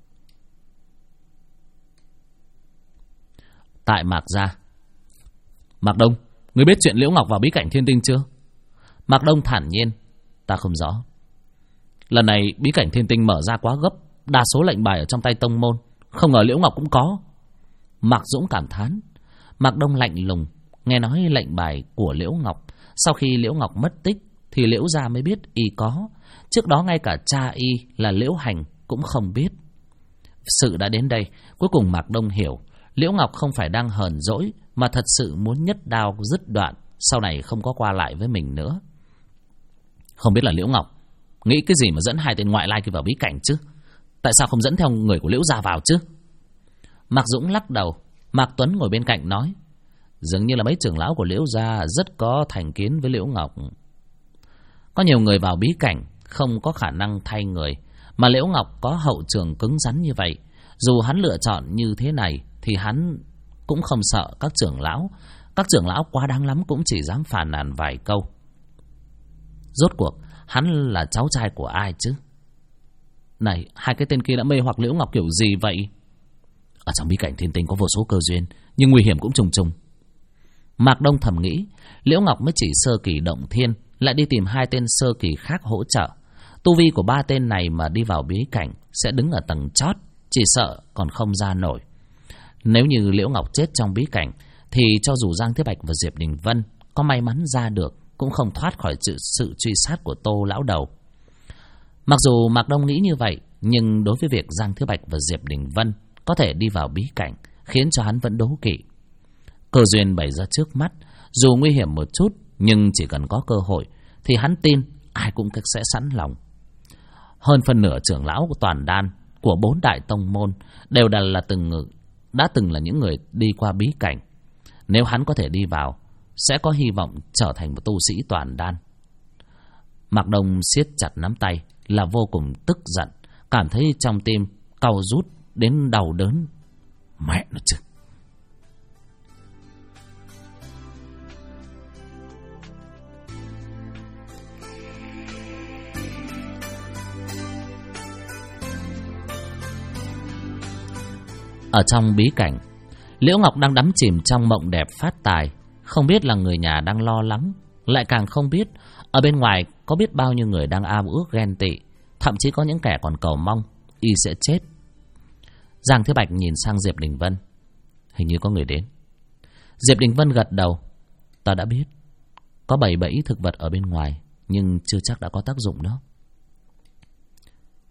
Tại Mạc gia. Mạc Đông, ngươi biết chuyện Liễu Ngọc vào bí cảnh Thiên Tinh chưa? Mạc Đông thản nhiên, ta không rõ. Lần này bí cảnh Thiên Tinh mở ra quá gấp, đa số lệnh bài ở trong tay tông môn, không ngờ Liễu Ngọc cũng có. Mạc Dũng cảm thán. Mạc Đông lạnh lùng, nghe nói lệnh bài của Liễu Ngọc, sau khi Liễu Ngọc mất tích thì Liễu gia mới biết y có. Trước đó ngay cả cha y là Liễu Hành cũng không biết. Sự đã đến đây, cuối cùng Mạc Đông hiểu Liễu Ngọc không phải đang hờn dỗi, mà thật sự muốn nhất đao dứt đoạn, sau này không có qua lại với mình nữa. Không biết là Liễu Ngọc nghĩ cái gì mà dẫn 2 tên ngoại lai kia vào bí cảnh chứ? Tại sao không dẫn theo người của Liễu gia vào chứ? Mạc Dũng lắc đầu. Mạc Tuấn ngồi bên cạnh nói, dường như là mấy trưởng lão của Liễu gia rất có thành kiến với Liễu Ngọc. Có nhiều người vào bí cảnh không có khả năng thay người, mà Liễu Ngọc có hậu trường cứng rắn như vậy, dù hắn lựa chọn như thế này thì hắn cũng không sợ các trưởng lão. Các trưởng lão quá đáng lắm cũng chỉ dám phàn nàn vài câu. Rốt cuộc hắn là cháu trai của ai chứ? Này, 2 cái tên kia đã mê hoặc Liễu Ngọc kiểu gì vậy? Ở trong bí cảnh Thiên Tinh có vô số cơ duyên, nhưng nguy hiểm cũng trùng trùng. Mạc Đông thầm nghĩ, Liễu Ngọc mới chỉ sơ kỳ động thiên, lại đi tìm 2 tên sơ kỳ khác hỗ trợ. Tu vi của 3 tên này mà đi vào bí cảnh sẽ đứng ở tầng chót, chỉ sợ còn không ra nổi. Nếu như Liễu Ngọc chết trong bí cảnh thì cho dù Giang Thế Bạch và Diệp Đình Vân có may mắn ra được cũng không thoát khỏi sự truy sát của Tô lão đầu. Mặc dù Mạc Đông nghĩ như vậy, nhưng đối với việc Giang Thế Bạch và Diệp Đình Vân có thể đi vào bí cảnh khiến cho hắn vẫn đố kỵ. Cơ duyên bày ra trước mắt, dù nguy hiểm một chút, nhưng chỉ cần có cơ hội thì hắn tin ai cũng sẽ sẵn lòng. Hơn phân nửa trưởng lão của toàn đan của 4 đại tông môn đều đã từng là những người đi qua bí cảnh. Nếu hắn có thể đi vào, sẽ có hy vọng trở thành một tu sĩ toàn đan. Mạc Đông siết chặt nắm tay là vô cùng tức giận, cảm thấy trong tim cau rút đến đau đớn. Mẹ nó chứ! Ở trong bí cảnh, Liễu Ngọc đang đắm chìm trong mộng đẹp phát tài, không biết là người nhà đang lo lắng, lại càng không biết ở bên ngoài có biết bao nhiêu người đang ao ước ghen tị, thậm chí có những kẻ còn cầu mong y sẽ chết. Giang Thế Bạch nhìn sang Diệp Đình Vân, hình như có người đến. Diệp Đình Vân gật đầu, ta đã biết, có 7 bẫy thực vật ở bên ngoài, nhưng chưa chắc đã có tác dụng đó.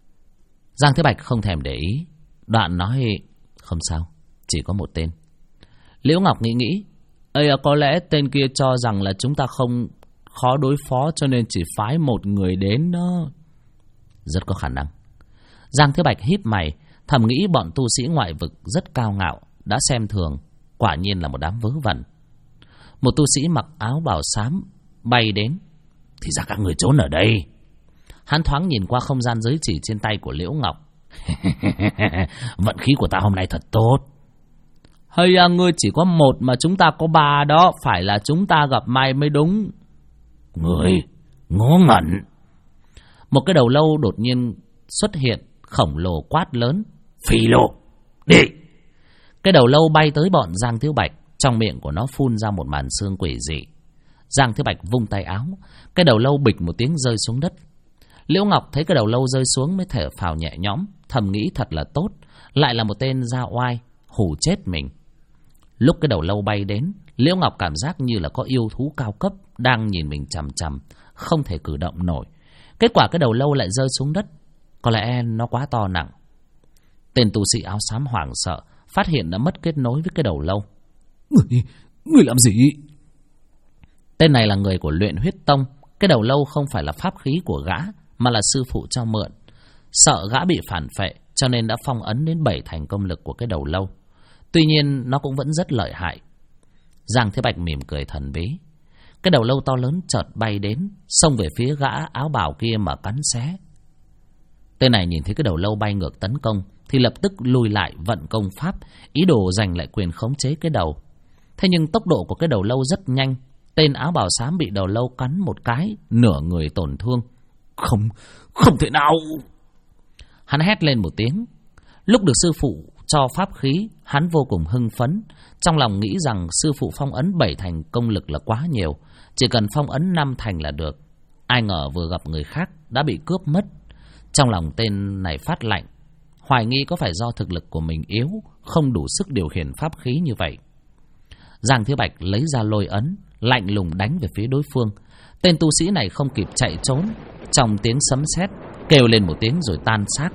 Giang Thế Bạch không thèm để ý, đoạn nói: không sao, chỉ có một tên. Liễu Ngọc nghĩ: có lẽ tên kia cho rằng là chúng ta không khó đối phó, cho nên chỉ phái một người đến đó. Rất có khả năng. Giang Thế Bạch híp mày, thầm nghĩ bọn tu sĩ ngoại vực rất cao ngạo, đã xem thường, quả nhiên là một đám vớ vẩn. Một tu sĩ mặc áo bào xám bay đến. Thì ra các người trốn ở đây. Hắn thoáng nhìn qua không gian giới chỉ trên tay của Liễu Ngọc. Vận khí của ta hôm nay thật tốt. Hay ngươi chỉ có một mà chúng ta có ba đó, phải là chúng ta gặp may mới đúng. Người ngố ngẩn. Một cái đầu lâu đột nhiên xuất hiện, khổng lồ quát lớn: Phi lô, đi! Cái đầu lâu bay tới bọn Giang Thiếu Bạch, trong miệng của nó phun ra một màn xương quỷ dị. Giang Thiếu Bạch vung tay áo, cái đầu lâu bịch một tiếng rơi xuống đất. Liễu Ngọc thấy cái đầu lâu rơi xuống mới thở phào nhẹ nhõm, thầm nghĩ thật là tốt, lại là một tên da oai, hù chết mình. Lúc cái đầu lâu bay đến, Liễu Ngọc cảm giác như là có yêu thú cao cấp đang nhìn mình chằm chằm, không thể cử động nổi. Kết quả cái đầu lâu lại rơi xuống đất, có lẽ nó quá to nặng. Tên tu sĩ áo xám hoảng sợ, phát hiện đã mất kết nối với cái đầu lâu. Người làm gì? Tên này là người của Luyện Huyết Tông. Cái đầu lâu không phải là pháp khí của gã, mà là sư phụ cho mượn. Sợ gã bị phản phệ, cho nên đã phong ấn đến 7 thành công lực của cái đầu lâu. Tuy nhiên nó cũng vẫn rất lợi hại. Giang Thế Bạch mỉm cười thần bí. Cái đầu lâu to lớn chợt bay đến, xông về phía gã áo bào kia mà cắn xé. Tên này nhìn thấy cái đầu lâu bay ngược tấn công, thì lập tức lùi lại vận công pháp, ý đồ giành lại quyền khống chế cái đầu. Thế nhưng tốc độ của cái đầu lâu rất nhanh. Tên áo bào xám bị đầu lâu cắn một cái, nửa người tổn thương. Không thể nào! Hắn hét lên một tiếng. Lúc được sư phụ cho pháp khí, hắn vô cùng hưng phấn, trong lòng nghĩ rằng sư phụ phong ấn 7 thành công lực là quá nhiều, chỉ cần phong ấn 5 thành là được. Ai ngờ vừa gặp người khác đã bị cướp mất. Trong lòng tên này phát lạnh, hoài nghi có phải do thực lực của mình yếu, không đủ sức điều khiển pháp khí như vậy. Giang Thiếu Bạch lấy ra lôi ấn, lạnh lùng đánh về phía đối phương. Tên tu sĩ này không kịp chạy trốn, trong tiếng sấm sét kêu lên một tiếng rồi tan xác.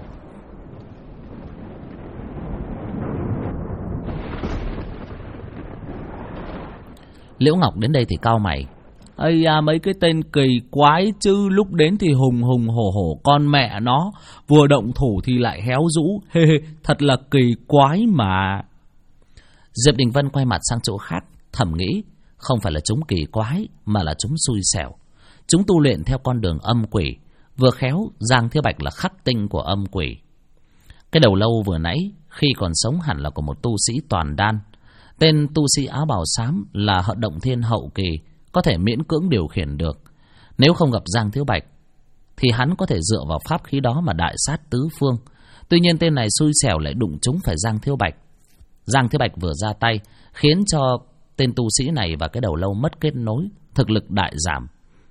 Liễu Ngọc đến đây thì cau mày. Ây da, mấy cái tên kỳ quái chứ, lúc đến thì hùng hùng hổ hổ con mẹ nó, vừa động thủ thì lại héo rũ, hê hê, thật là kỳ quái mà. Diệp Đình Vân quay mặt sang chỗ khác, thầm nghĩ, không phải là chúng kỳ quái, mà là chúng xui xẻo. Chúng tu luyện theo con đường âm quỷ, vừa khéo Giang Thiếu Bạch là khắc tinh của âm quỷ. Cái đầu lâu vừa nãy, khi còn sống hẳn là của một tu sĩ toàn đan. Tên tu sĩ áo bào xám là Hợp Động Thiên hậu kỳ, có thể miễn cưỡng điều khiển được. Nếu không gặp Giang Thiếu Bạch, thì hắn có thể dựa vào pháp khí đó mà đại sát tứ phương. Tuy nhiên tên này xui xẻo lại đụng trúng phải Giang Thiếu Bạch. Giang Thiếu Bạch vừa ra tay, khiến cho tên tu sĩ này và cái đầu lâu mất kết nối, thực lực đại giảm.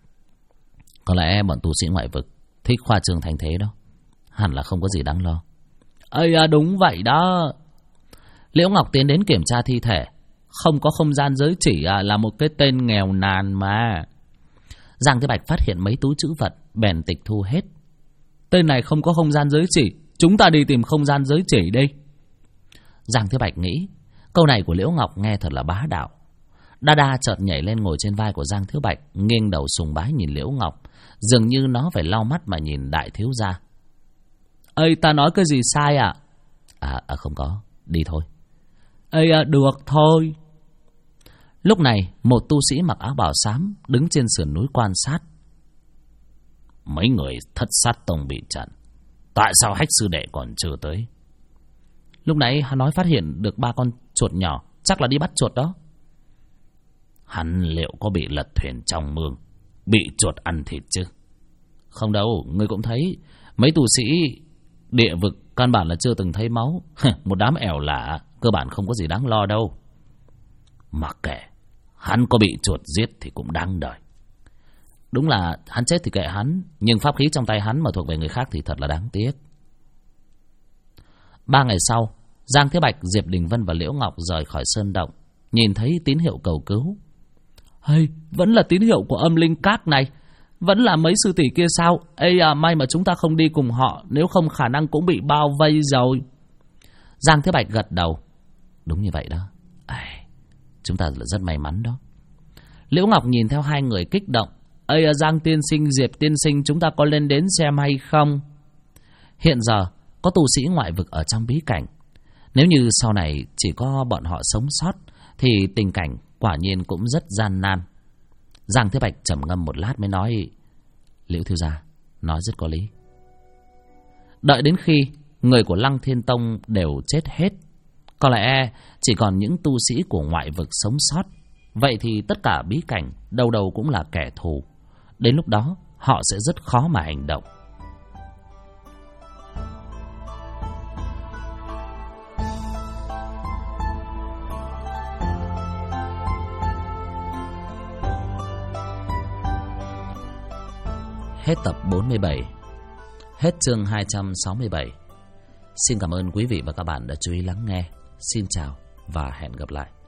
Có lẽ bọn tu sĩ ngoại vực thích khoa trương thành thế đó, hẳn là không có gì đáng lo. Ây à, đúng vậy đó. Liễu Ngọc tiến đến kiểm tra thi thể. Không có không gian giới chỉ là một cái tên nghèo nàn mà. Giang Thế Bạch phát hiện mấy túi trữ vật, bèn tịch thu hết. Tên này không có không gian giới chỉ, chúng ta đi tìm không gian giới chỉ đi. Giang Thế Bạch nghĩ, câu này của Liễu Ngọc nghe thật là bá đạo. Đa Đa chợt nhảy lên ngồi trên vai của Giang Thiếu Bạch, nghiêng đầu sùng bái nhìn Liễu Ngọc, dường như nó phải lau mắt mà nhìn đại thiếu gia. Ây, ta nói cái gì sai à? Không có, đi thôi. Ây, được thôi. Lúc này, một tu sĩ mặc áo bào xám đứng trên sườn núi quan sát. Mấy người Thất Sát Tông bị chặn, tại sao Hách sư đệ còn chưa tới? Lúc nãy hắn nói phát hiện được 3 con chuột nhỏ, chắc là đi bắt chuột đó. Hắn liệu có bị lật thuyền trong mương, bị chuột ăn thịt chứ? Không đâu, ngươi cũng thấy mấy tu sĩ địa vực căn bản là chưa từng thấy máu. Một đám ẻo lả, cơ bản không có gì đáng lo đâu. Mặc kệ, hắn có bị chuột giết thì cũng đáng đời. Đúng là hắn chết thì kệ hắn, nhưng pháp khí trong tay hắn mà thuộc về người khác thì thật là đáng tiếc. 3 ngày sau, Giang Thế Bạch, Diệp Đình Vân và Liễu Ngọc rời khỏi sơn động, nhìn thấy tín hiệu cầu cứu. Hay, vẫn là tín hiệu của âm linh các này. Vẫn là mấy sư tỷ kia sao? Ây à, may mà chúng ta không đi cùng họ, nếu không khả năng cũng bị bao vây rồi. Giang Thế Bạch gật đầu. Đúng như vậy đó. Chúng ta là rất may mắn đó. Liễu Ngọc nhìn theo hai người kích động. Ây à, Giang tiên sinh, Diệp tiên sinh, chúng ta có lên đến xem hay không? Hiện giờ có tu sĩ ngoại vực ở trong bí cảnh. Nếu như sau này chỉ có bọn họ sống sót thì tình cảnh quả nhiên cũng rất gian nan. Giang Thế Bạch trầm ngâm một lát mới nói: Liễu thiếu gia nói rất có lý. Đợi đến khi người của Lăng Thiên Tông đều chết hết, có lẽ chỉ còn những tu sĩ của ngoại vực sống sót, vậy thì tất cả bí cảnh đâu đâu cũng là kẻ thù. Đến lúc đó họ sẽ rất khó mà hành động. Hết tập 47. Hết chương 267. Xin cảm ơn quý vị và các bạn đã chú ý lắng nghe. Xin chào và hẹn gặp lại.